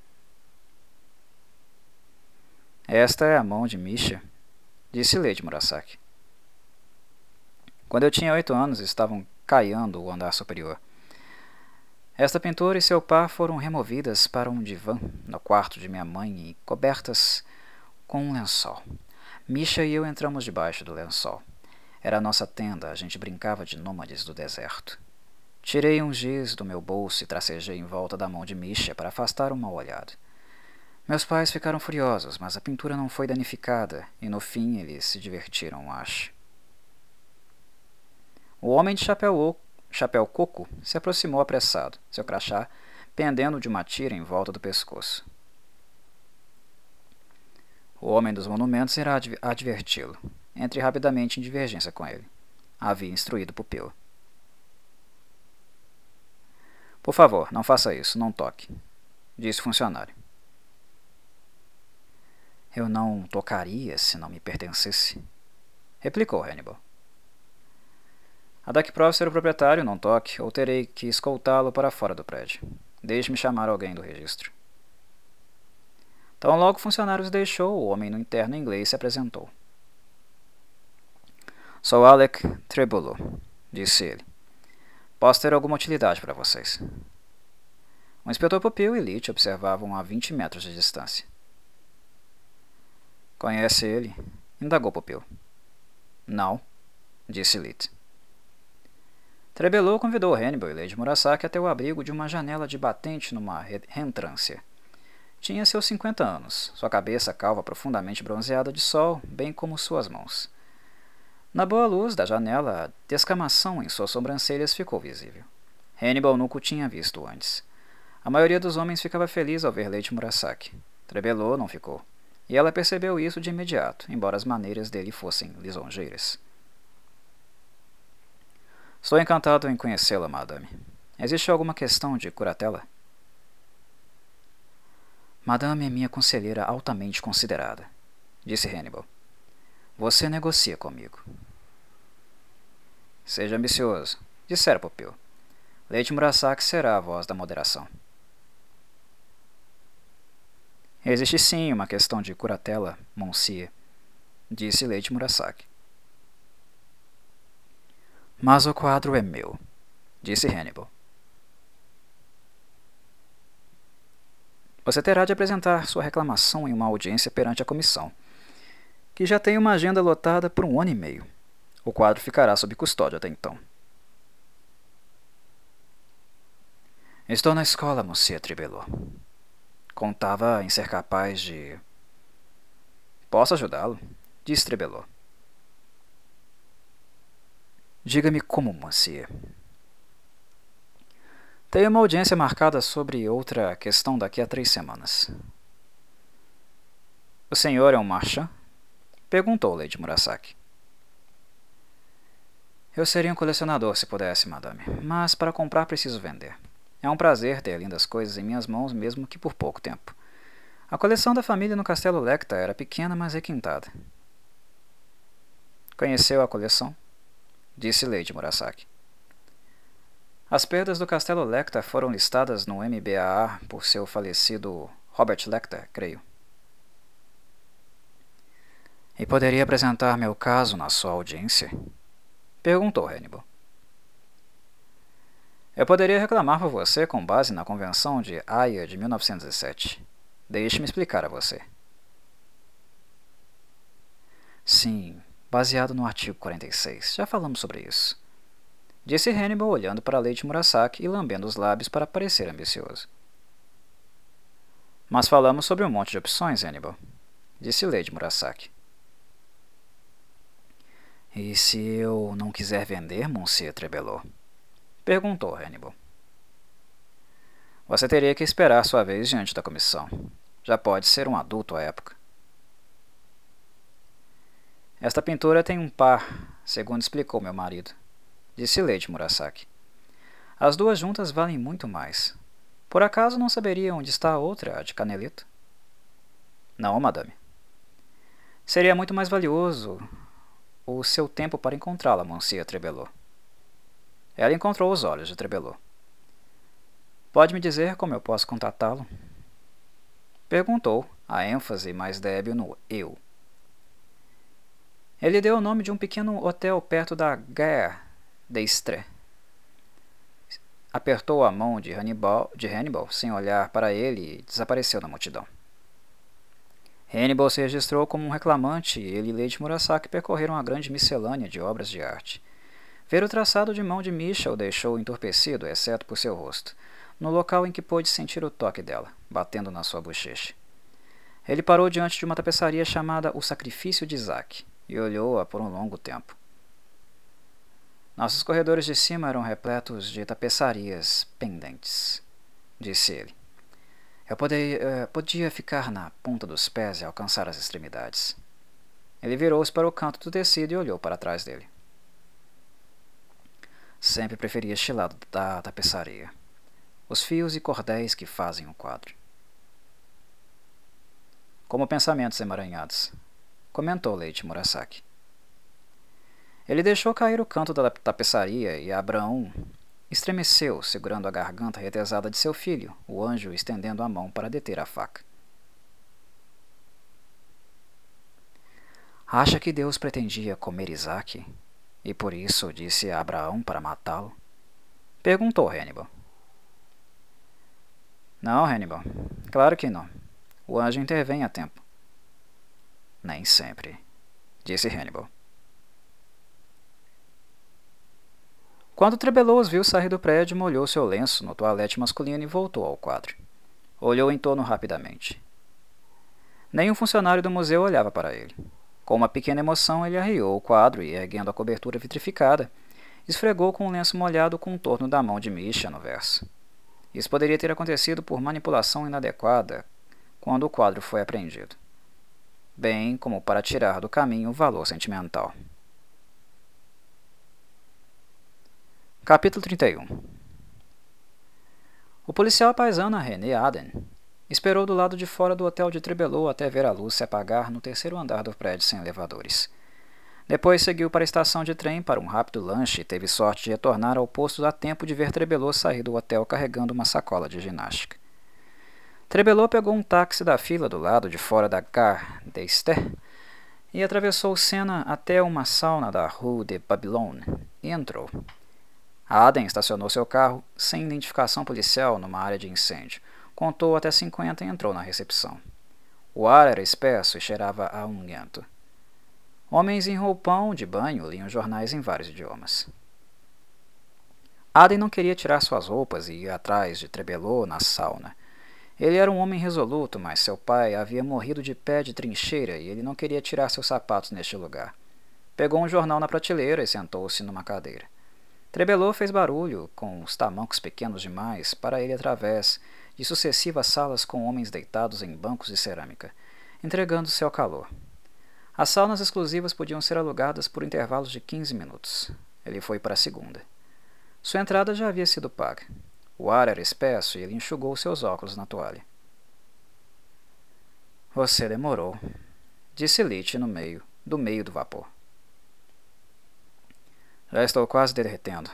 Speaker 1: Esta é a mão de Misha, disse Lady Murasaki. Quando eu tinha oito anos, estavam caiando o andar superior. Esta pintura e seu par foram removidas para um divã no quarto de minha mãe e cobertas com um lençol. Misha e eu entramos debaixo do lençol. Era a nossa tenda, a gente brincava de nômades do deserto. Tirei um giz do meu bolso e tracejei em volta da mão de Misha para afastar um mal-olhado. Meus pais ficaram furiosos, mas a pintura não foi danificada, e no fim eles se divertiram, acho. O homem de chapéu, chapéu coco se aproximou apressado, seu crachá pendendo de uma tira em volta do pescoço. O homem dos monumentos irá adv- adverti-lo. Entre rapidamente em divergência com ele. Havia instruído Pupil. Por favor, não faça isso, não toque, disse o funcionário. Eu não tocaria se não me pertencesse, replicou Hannibal. A daqui prova ser o proprietário, não toque, ou terei que escoltá-lo para fora do prédio. Deixe-me chamar alguém do registro. Tão logo o funcionário os deixou, o homem no interno inglês se apresentou. Sou Alec Trebolo, disse ele. Posso ter alguma utilidade para vocês. O inspetor Pupil e Leach observavam a vinte metros de distância. Conhece ele? Indagou Pupil. Não, disse Leach. Trebelot convidou Hannibal e Lady Murasaki até o abrigo de uma janela de batente numa reentrância. Tinha seus cinquenta anos, sua cabeça calva profundamente bronzeada de sol, bem como suas mãos. Na boa luz da janela, a descamação em suas sobrancelhas ficou visível. Hannibal nunca o tinha visto antes. A maioria dos homens ficava feliz ao ver Lady Murasaki. Trebelot não ficou, e ela percebeu isso de imediato, embora as maneiras dele fossem lisonjeiras. Estou encantado em conhecê-la, madame. Existe alguma questão de curatela? Madame é minha conselheira altamente considerada, disse Hannibal. Você negocia comigo. Seja ambicioso, dissera Pupil. Lady Murasaki será a voz da moderação. Existe sim uma questão de curatela, monsieur, disse Lady Murasaki. Mas o quadro é meu, disse Hannibal. Você terá de apresentar sua reclamação em uma audiência perante a comissão, que já tem uma agenda lotada por um ano e meio. O quadro ficará sob custódia até então. Estou na escola, monsieur Trebelot. Contava em ser capaz de... Posso ajudá-lo? Disse Trebelot. Diga-me como, monsieur. Tenho uma audiência marcada sobre outra questão daqui a três semanas. O senhor é um marchand? Perguntou Lady Murasaki. Eu seria um colecionador se pudesse, madame, mas para comprar preciso vender. É um prazer ter lindas coisas em minhas mãos, mesmo que por pouco tempo. A coleção da família no Castelo Lecta era pequena, mas requintada. Conheceu a coleção? Disse Lady Murasaki. As perdas do Castelo Lecta foram listadas no M B A A por seu falecido Robert Lecter, creio. E poderia apresentar meu caso na sua audiência? Perguntou Hannibal. Eu poderia reclamar por você com base na Convenção de Haia de mil novecentos e sete. Deixe-me explicar a você. Sim, baseado no artigo quarenta e seis. Já falamos sobre isso. Disse Hannibal olhando para Lady Murasaki e lambendo os lábios para parecer ambicioso. Mas falamos sobre um monte de opções, Hannibal. Disse Lady Murasaki. E se eu não quiser vender, monsieur Trebelot? Perguntou Hannibal. Você teria que esperar sua vez diante da comissão. Já pode ser um adulto à época. Esta pintura tem um par, segundo explicou meu marido, disse Lady Murasaki. As duas juntas valem muito mais. Por acaso não saberia onde está a outra, a de canelito? Não, madame. Seria muito mais valioso o seu tempo para encontrá-la, Monsieur Trebelot. Ela encontrou os olhos de Trebelot. Pode me dizer como eu posso contatá-lo? Perguntou, a ênfase mais débil no eu. Ele deu o nome de um pequeno hotel perto da Gare d'Istres. Apertou a mão de Hannibal, de Hannibal sem olhar para ele e desapareceu na multidão. Hannibal se registrou como um reclamante e ele e Lady Murasaki percorreram a grande miscelânea de obras de arte. Ver o traçado de mão de Misha o deixou entorpecido, exceto por seu rosto, no local em que pôde sentir o toque dela, batendo na sua bochecha. Ele parou diante de uma tapeçaria chamada O Sacrifício de Isaac e olhou-a por um longo tempo. Nossos corredores de cima eram repletos de tapeçarias pendentes, disse ele. Eu poderia, uh, podia ficar na ponta dos pés e alcançar as extremidades. Ele virou-se para o canto do tecido e olhou para trás dele. Sempre preferi este lado da tapeçaria. Os fios e cordéis que fazem o quadro. Como pensamentos emaranhados, comentou Lady Murasaki. Ele deixou cair o canto da tapeçaria e Abraão estremeceu, segurando a garganta retesada de seu filho, o anjo estendendo a mão para deter a faca. Acha que Deus pretendia comer Isaac? E por isso disse a Abraão para matá-lo? Perguntou Hannibal. Não, Hannibal. Claro que não. O anjo intervém a tempo. Nem sempre, disse Hannibal. Quando Trebelot os viu sair do prédio, molhou seu lenço no toalete masculino e voltou ao quadro. Olhou em torno rapidamente. Nenhum funcionário do museu olhava para ele. Com uma pequena emoção, ele arriou o quadro e, erguendo a cobertura vitrificada, esfregou com o lenço molhado o contorno da mão de Misha no verso. Isso poderia ter acontecido por manipulação inadequada quando o quadro foi apreendido, bem como para tirar do caminho o valor sentimental. Capítulo trinta e um. O policial paisana René Aden esperou do lado de fora do hotel de Trebelot até ver a luz se apagar no terceiro andar do prédio sem elevadores. Depois seguiu para a estação de trem para um rápido lanche e teve sorte de retornar ao posto a tempo de ver Trebelot sair do hotel carregando uma sacola de ginástica. Trebelot pegou um táxi da fila do lado de fora da Gare d'Istres e atravessou o Sena até uma sauna da Rue de Babylone e entrou. Aden estacionou seu carro sem identificação policial numa área de incêndio, contou até cinquenta e entrou na recepção. O ar era espesso e cheirava a unguento. Homens em roupão de banho liam jornais em vários idiomas. Aden não queria tirar suas roupas e ir atrás de Trebelot na sauna. Ele era um homem resoluto, mas seu pai havia morrido de pé de trincheira e ele não queria tirar seus sapatos neste lugar. Pegou um jornal na prateleira e sentou-se numa cadeira. Trebelot fez barulho com os tamancos pequenos demais para ele através de sucessivas salas com homens deitados em bancos de cerâmica, entregando-se ao calor. As saunas exclusivas podiam ser alugadas por intervalos de quinze minutos. Ele foi para a segunda. Sua entrada já havia sido paga. O ar era espesso e ele enxugou seus óculos na toalha. Você demorou, disse Litch no meio, do meio do vapor. Já estou quase derretendo.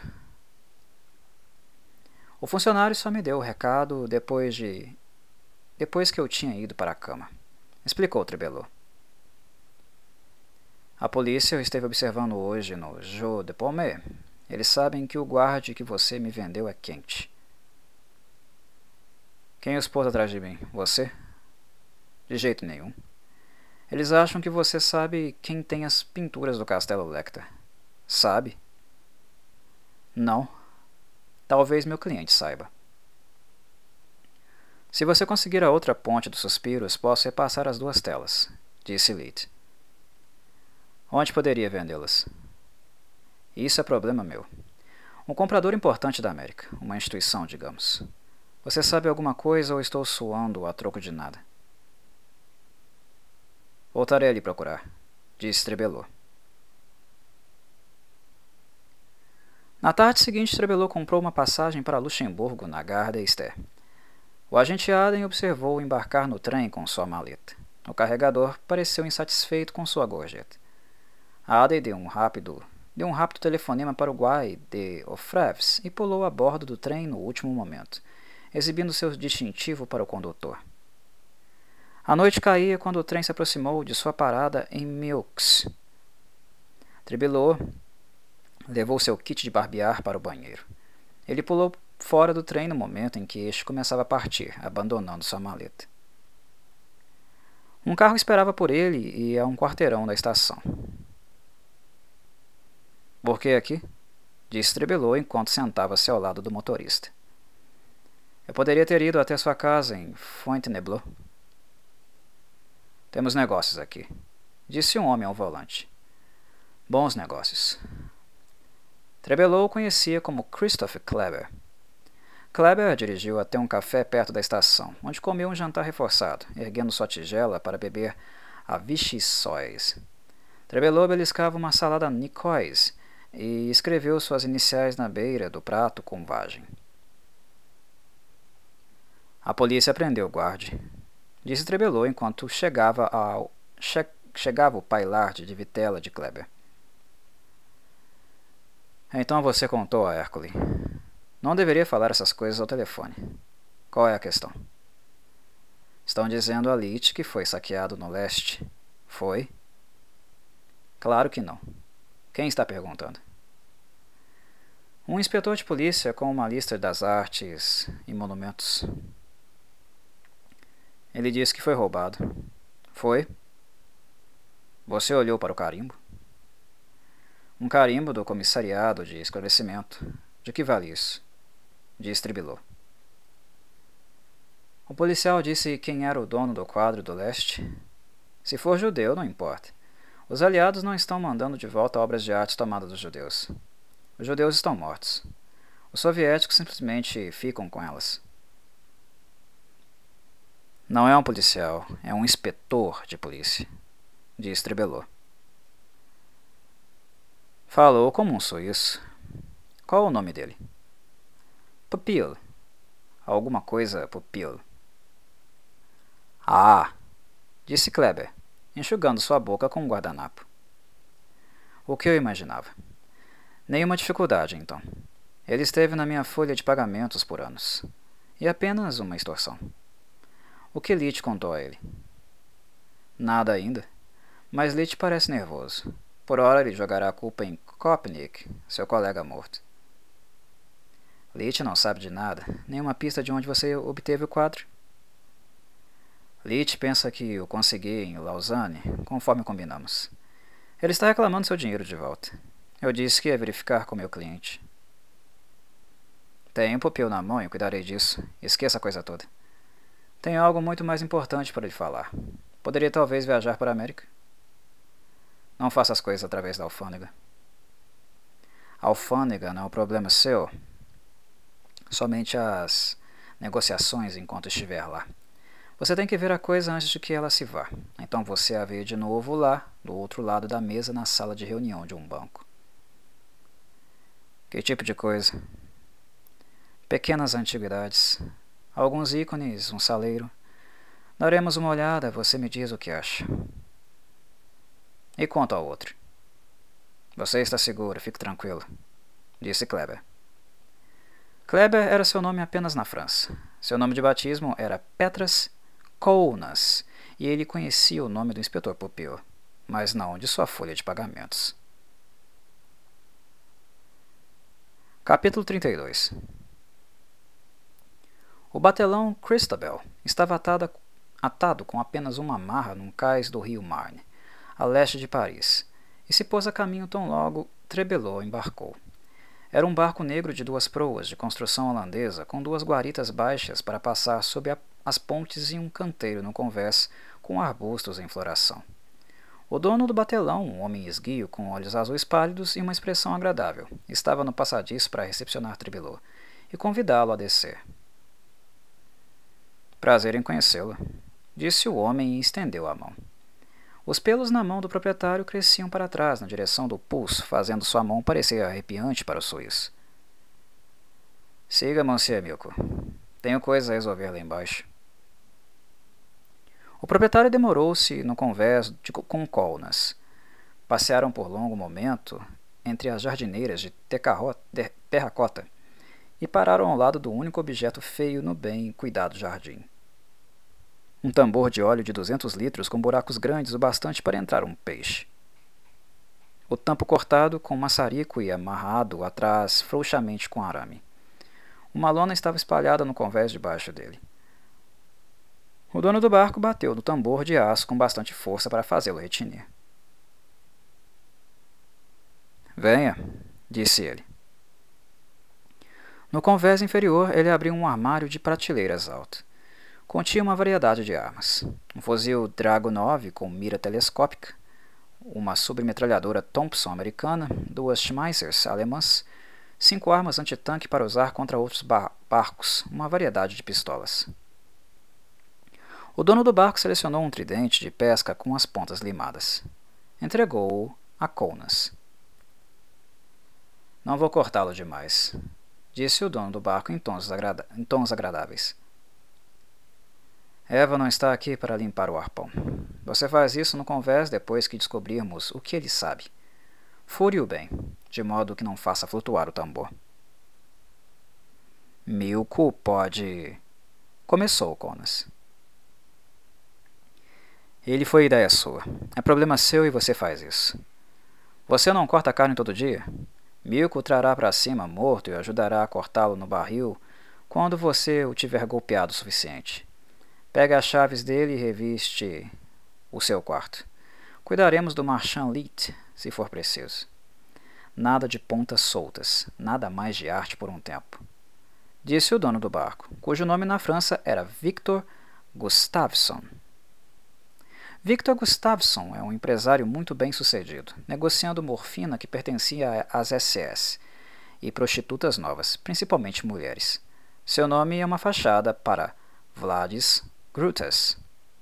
Speaker 1: O funcionário só me deu o recado depois de... depois que eu tinha ido para a cama, explicou Trebelot. A polícia esteve observando hoje no Jeu de Paume. Eles sabem que o guarde que você me vendeu é quente. Quem os pôs atrás de mim? Você? De jeito nenhum. Eles acham que você sabe quem tem as pinturas do Castelo Lecter. Sabe? Não. Talvez meu cliente saiba. Se você conseguir a outra ponte dos suspiros, posso repassar as duas telas, disse Leet. Onde poderia vendê-las? Isso é problema meu. Um comprador importante da América, uma instituição, digamos. Você sabe alguma coisa ou estou suando a troco de nada? Voltarei a lhe procurar, disse Trebelot. Na tarde seguinte, Trebelot comprou uma passagem para Luxemburgo na Gare d'Ester. O agente Aden observou-o embarcar no trem com sua maleta. O carregador pareceu insatisfeito com sua gorjeta. Aden deu um rápido, deu um rápido telefonema para o Guy de Orfèvres e pulou a bordo do trem no último momento, exibindo seu distintivo para o condutor. A noite caía quando o trem se aproximou de sua parada em Meaux. Trebelot levou seu kit de barbear para o banheiro. Ele pulou fora do trem no momento em que este começava a partir, abandonando sua maleta. Um carro esperava por ele e a um quarteirão da estação. "Por que aqui?" disse Trebelot enquanto sentava-se ao lado do motorista. "Eu poderia ter ido até sua casa em Fontainebleau." "Temos negócios aqui", disse um homem ao volante. "Bons negócios." Trebelot o conhecia como Christophe Kleber. Kleber dirigiu até um café perto da estação, onde comeu um jantar reforçado, erguendo sua tigela para beber a Vichy Sois. Trebelot beliscava uma salada Nicoise e escreveu suas iniciais na beira do prato com vagem. "A polícia prendeu o guarde", disse Trebelot enquanto chegava ao che, chegava o paillard de vitela de Kleber. "Então você contou a Hercule. Não deveria falar essas coisas ao telefone. Qual é a questão?" "Estão dizendo a Leach que foi saqueado no leste." "Foi?" "Claro que não. Quem está perguntando?" "Um inspetor de polícia com uma lista das artes e monumentos." "Ele disse que foi roubado." "Foi?" "Você olhou para o carimbo?" "Um carimbo do comissariado de esclarecimento. De que vale isso?" disse Trebelot. "O policial disse quem era o dono do quadro do leste." "Se for judeu, não importa. Os aliados não estão mandando de volta obras de arte tomadas dos judeus. Os judeus estão mortos. Os soviéticos simplesmente ficam com elas." "Não é um policial, é um inspetor de polícia", disse Trebelot. Falou como um suíço. "Qual o nome dele?" "Pupil. Alguma coisa Pupil." "Ah!" disse Kleber, enxugando sua boca com um guardanapo. "O que eu imaginava. Nenhuma dificuldade, então. Ele esteve na minha folha de pagamentos por anos. E apenas uma extorsão." "O que Leach contou a ele?" "Nada ainda. Mas Leach parece nervoso. Por hora ele jogará a culpa em Kopnick, seu colega morto." "Leach não sabe de nada, nenhuma pista de onde você obteve o quadro?" "Leach pensa que o consegui em Lausanne, conforme combinamos. Ele está reclamando seu dinheiro de volta. Eu disse que ia verificar com meu cliente." "Tenho um Pupil na mão e cuidarei disso. Esqueça a coisa toda. Tenho algo muito mais importante para lhe falar. Poderia talvez viajar para a América?" "Não faça as coisas através da alfândega." "A alfândega não é um problema seu. Somente as negociações enquanto estiver lá. Você tem que ver a coisa antes de que ela se vá. Então você a vê de novo lá, do outro lado da mesa, na sala de reunião de um banco." "Que tipo de coisa?" "Pequenas antiguidades. Alguns ícones, um saleiro. Daremos uma olhada, você me diz o que acha." "E quanto ao outro?" "Você está seguro, fique tranquilo", disse Kleber. Kleber era seu nome apenas na França. Seu nome de batismo era Petras Kounas, e ele conhecia o nome do inspetor Pupil, mas não de sua folha de pagamentos. Capítulo trinta e dois. O batelão Christabel estava atada, atado com apenas uma amarra num cais do rio Marne, a leste de Paris, e se pôs a caminho tão logo Trebelot embarcou. Era um barco negro de duas proas, de construção holandesa, com duas guaritas baixas para passar sob a, as pontes e um canteiro no convés, com arbustos em floração. O dono do batelão, um homem esguio com olhos azuis pálidos e uma expressão agradável, estava no passadiço para recepcionar Trebelot e convidá-lo a descer. "Prazer em conhecê-lo", disse o homem e estendeu a mão. Os pelos na mão do proprietário cresciam para trás, na direção do pulso, fazendo sua mão parecer arrepiante para o suíço. Siga, Monsieur Milko. Tenho coisas a resolver lá embaixo. O proprietário demorou-se no convés de, com Colnas. Passearam por longo momento entre as jardineiras de terracota e pararam ao lado do único objeto feio no bem cuidado jardim. Um tambor de óleo de duzentos litros com buracos grandes o bastante para entrar um peixe. O tampo cortado com maçarico e amarrado atrás frouxamente com arame. Uma lona estava espalhada no convés debaixo dele. O dono do barco bateu no tambor de aço com bastante força para fazê-lo retinir. Venha, disse ele. No convés inferior, ele abriu um armário de prateleiras alto. Continha uma variedade de armas. Um fuzil Drago nove com mira telescópica, uma submetralhadora Thompson americana, duas Schmeissers alemãs, cinco armas antitanque para usar contra outros bar barcos, uma variedade de pistolas. O dono do barco selecionou um tridente de pesca com as pontas limadas. Entregou-o a Colnas. Não vou cortá-lo demais, disse o dono do barco em tons, agrada em tons agradáveis. Eva não está aqui para limpar o arpão. Você faz isso no convés depois que descobrirmos o que ele sabe. Fure-o bem, de modo que não faça flutuar o tambor. Milko pode... Começou Colnas. Ele foi ideia sua. É problema seu e você faz isso. Você não corta a carne todo dia? Milko o trará para cima morto e ajudará a cortá-lo no barril quando você o tiver golpeado o suficiente. Pega as chaves dele e reviste o seu quarto. Cuidaremos do Marchand Lit, se for preciso. Nada de pontas soltas, nada mais de arte por um tempo. Disse o dono do barco, cujo nome na França era Victor Gustafsson. Victor Gustafsson é um empresário muito bem-sucedido, negociando morfina que pertencia às S S e prostitutas novas, principalmente mulheres. Seu nome é uma fachada para Vladis Grutas.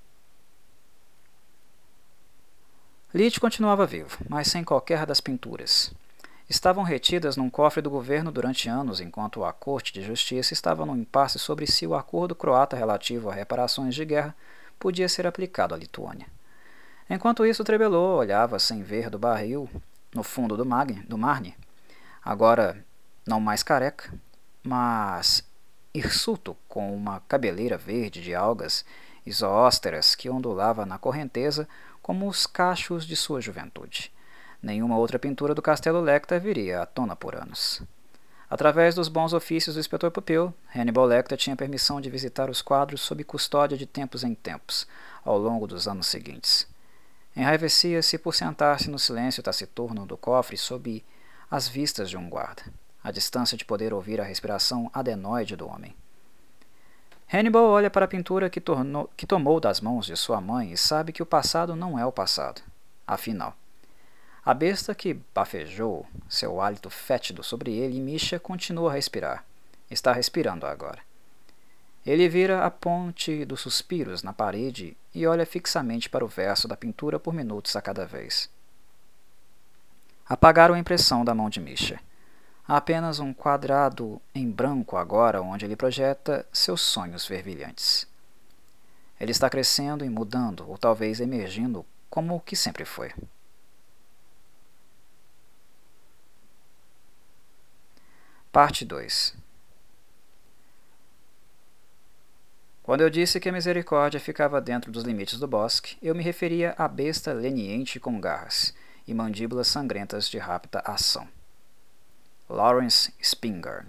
Speaker 1: Lit continuava vivo, mas sem qualquer das pinturas. Estavam retidas num cofre do governo durante anos, enquanto a Corte de Justiça estava num impasse sobre se o acordo croata relativo a reparações de guerra podia ser aplicado à Lituânia. Enquanto isso, Trebelot olhava sem ver do barril, no fundo do, Magne, do Marne, agora não mais careca, mas hirsuto com uma cabeleira verde de algas e zoósteras que ondulava na correnteza como os cachos de sua juventude. Nenhuma outra pintura do Castelo Lecter viria à tona por anos. Através dos bons ofícios do inspetor Pupil, Hannibal Lecter tinha permissão de visitar os quadros sob custódia de tempos em tempos, ao longo dos anos seguintes. Enraivecia-se por sentar-se no silêncio taciturno do cofre sob as vistas de um guarda, à distância de poder ouvir a respiração adenoide do homem. Hannibal olha para a pintura que, tornou, que tomou das mãos de sua mãe e sabe que o passado não é o passado. Afinal, a besta que bafejou seu hálito fétido sobre ele e Misha continua a respirar. Está respirando agora. Ele vira a ponte dos suspiros na parede e olha fixamente para o verso da pintura por minutos a cada vez. Apagaram a impressão da mão de Misha. Há apenas um quadrado em branco agora onde ele projeta seus sonhos fervilhantes. Ele está crescendo e mudando, ou talvez emergindo como o que sempre foi. Parte dois. Quando eu disse que a misericórdia ficava dentro dos limites do bosque, eu me referia à besta leniente com garras e mandíbulas sangrentas de rápida ação. Lawrence Spingarn.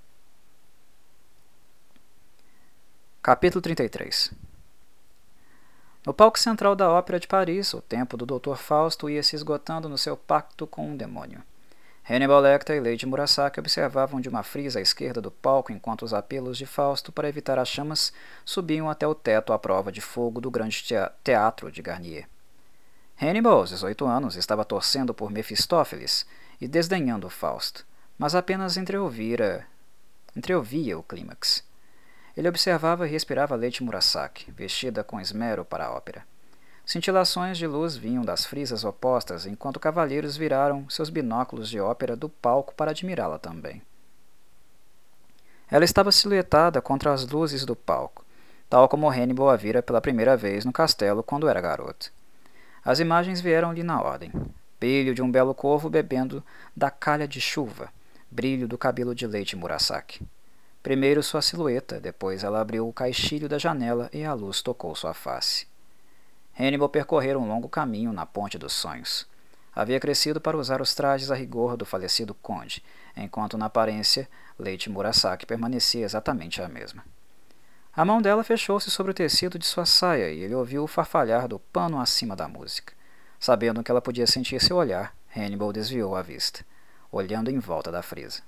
Speaker 1: Capítulo trinta e três. No palco central da Ópera de Paris, o tempo do doutor Fausto ia se esgotando no seu pacto com o demônio. Hannibal Lecter e Lady Murasaki observavam de uma frisa à esquerda do palco enquanto os apelos de Fausto para evitar as chamas subiam até o teto à prova de fogo do grande teatro de Garnier. Hannibal, aos dezoito anos, estava torcendo por Mefistófeles e desdenhando Fausto, mas apenas entreouvira, entreouvia o clímax. Ele observava e respirava Lady Murasaki, vestida com esmero para a ópera. Cintilações de luz vinham das frisas opostas, enquanto cavalheiros viraram seus binóculos de ópera do palco para admirá-la também. Ela estava silhuetada contra as luzes do palco, tal como Hannibal a vira pela primeira vez no castelo quando era garoto. As imagens vieram-lhe na ordem. Brilho de um belo corvo bebendo da calha de chuva, brilho do cabelo de leite Murasaki. Primeiro sua silhueta, depois ela abriu o caixilho da janela e a luz tocou sua face. Hannibal percorrera um longo caminho na Ponte dos Sonhos. Havia crescido para usar os trajes a rigor do falecido conde, enquanto na aparência, Leite Murasaki permanecia exatamente a mesma. A mão dela fechou-se sobre o tecido de sua saia e ele ouviu o farfalhar do pano acima da música. Sabendo que ela podia sentir seu olhar, Hannibal desviou a vista, olhando em volta da frisa.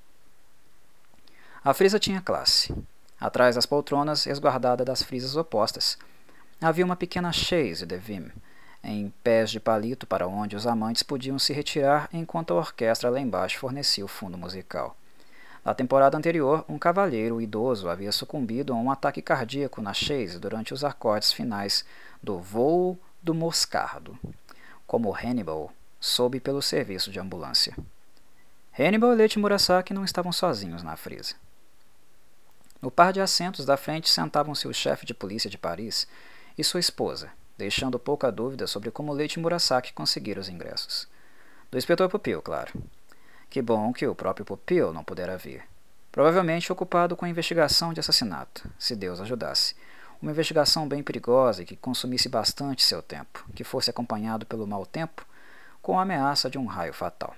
Speaker 1: A frisa tinha classe. Atrás das poltronas, esguardada das frisas opostas, havia uma pequena chaise de vime, em pés de palito para onde os amantes podiam se retirar enquanto a orquestra lá embaixo fornecia o fundo musical. Na temporada anterior, um cavalheiro idoso havia sucumbido a um ataque cardíaco na chaise durante os acordes finais do Voo do Moscardo, como Hannibal soube pelo serviço de ambulância. Hannibal e Leite Murasaki não estavam sozinhos na frisa. No par de assentos da frente sentavam-se o chefe de polícia de Paris e sua esposa, deixando pouca dúvida sobre como Leite Murasaki conseguira os ingressos. Do inspetor Pupil, claro. Que bom que o próprio Pupil não pudera vir. Provavelmente ocupado com a investigação de assassinato, se Deus ajudasse. Uma investigação bem perigosa e que consumisse bastante seu tempo, que fosse acompanhado pelo mau tempo, com a ameaça de um raio fatal.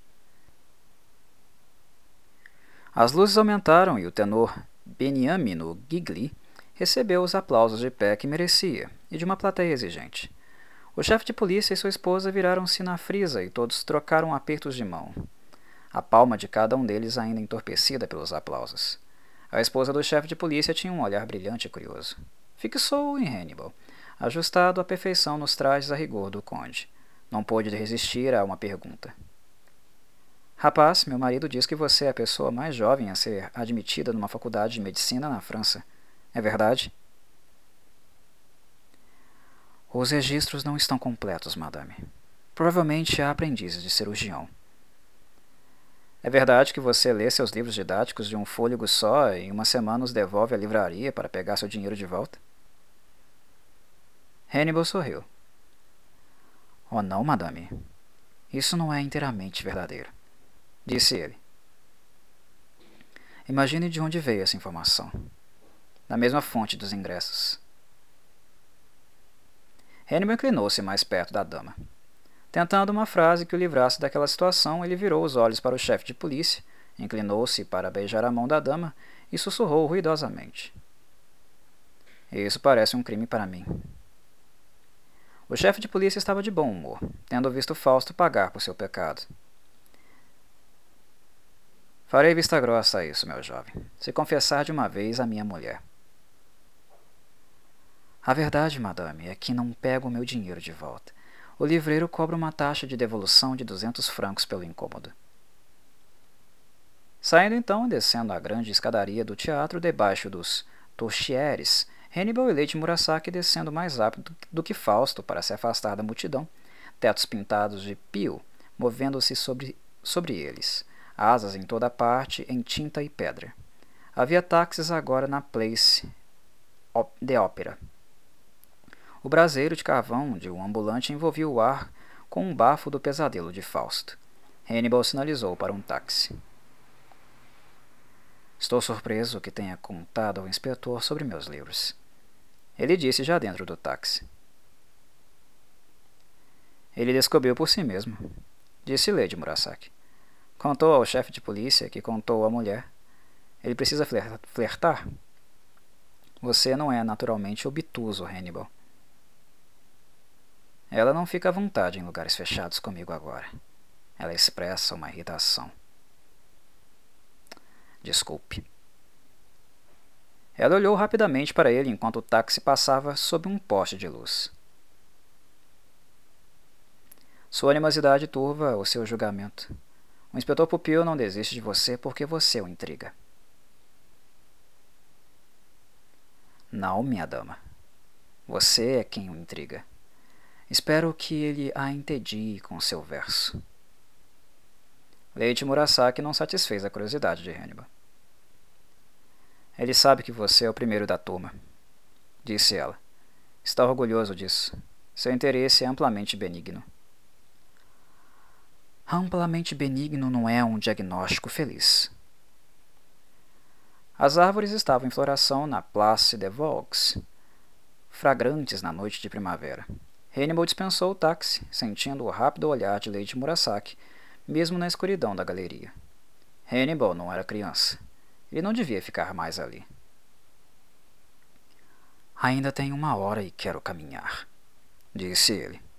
Speaker 1: As luzes aumentaram e o tenor Beniamino Gigli recebeu os aplausos de pé que merecia, e de uma plateia exigente. O chefe de polícia e sua esposa viraram-se na frisa e todos trocaram apertos de mão, a palma de cada um deles ainda entorpecida pelos aplausos. A esposa do chefe de polícia tinha um olhar brilhante e curioso. Fixou-o em Hannibal, ajustado à perfeição nos trajes a rigor do conde. Não pôde resistir a uma pergunta. Rapaz, meu marido diz que você é a pessoa mais jovem a ser admitida numa faculdade de medicina na França. É verdade? Os registros não estão completos, madame. Provavelmente há aprendizes de cirurgião. É verdade que você lê seus livros didáticos de um fôlego só e em uma semana os devolve à livraria para pegar seu dinheiro de volta? Hannibal sorriu. Oh não, madame. Isso não é inteiramente verdadeiro, disse ele. Imagine de onde veio essa informação. Da mesma fonte dos ingressos. Hannibal inclinou-se mais perto da dama. Tentando uma frase que o livrasse daquela situação, ele virou os olhos para o chefe de polícia, inclinou-se para beijar a mão da dama e sussurrou ruidosamente. Isso parece um crime para mim. O chefe de polícia estava de bom humor, tendo visto Fausto pagar por seu pecado. Farei vista grossa a isso, meu jovem, se confessar de uma vez a minha mulher. A verdade, madame, é que não pego o meu dinheiro de volta. O livreiro cobra uma taxa de devolução de duzentos francos pelo incômodo. Saindo então e descendo a grande escadaria do teatro debaixo dos torchieres, Hannibal e Leite Murasaki descendo mais rápido do que Fausto para se afastar da multidão, tetos pintados de pio movendo-se sobre, sobre eles, asas em toda parte em tinta e pedra. Havia táxis agora na Place de Ópera. O braseiro de carvão de um ambulante envolvia o ar com um bafo do pesadelo de Fausto. Hannibal sinalizou para um táxi. Estou surpreso que tenha contado ao inspetor sobre meus livros. Ele disse já dentro do táxi. Ele descobriu por si mesmo, disse Lady Murasaki. Contou ao chefe de polícia que contou à mulher. Ele precisa flertar? Você não é naturalmente obtuso, Hannibal. Ela não fica à vontade em lugares fechados comigo agora. Ela expressa uma irritação. Desculpe. Ela olhou rapidamente para ele enquanto o táxi passava sob um poste de luz. Sua animosidade turva o seu julgamento. O inspetor Pupil não desiste de você porque você o intriga. Não, minha dama. Você é quem o intriga. Espero que ele a entedie com seu verso. Lady Murasaki não satisfez a curiosidade de Hannibal. Ele sabe que você é o primeiro da turma, disse ela. Está orgulhoso disso. Seu interesse é amplamente benigno. Amplamente benigno não é um diagnóstico feliz. As árvores estavam em floração na Place des Vosges, fragrantes na noite de primavera. Hannibal dispensou o táxi, sentindo o rápido olhar de Lady Murasaki, mesmo na escuridão da galeria. Hannibal não era criança. Ele não devia ficar mais ali. Ainda tenho uma hora e quero caminhar, disse ele.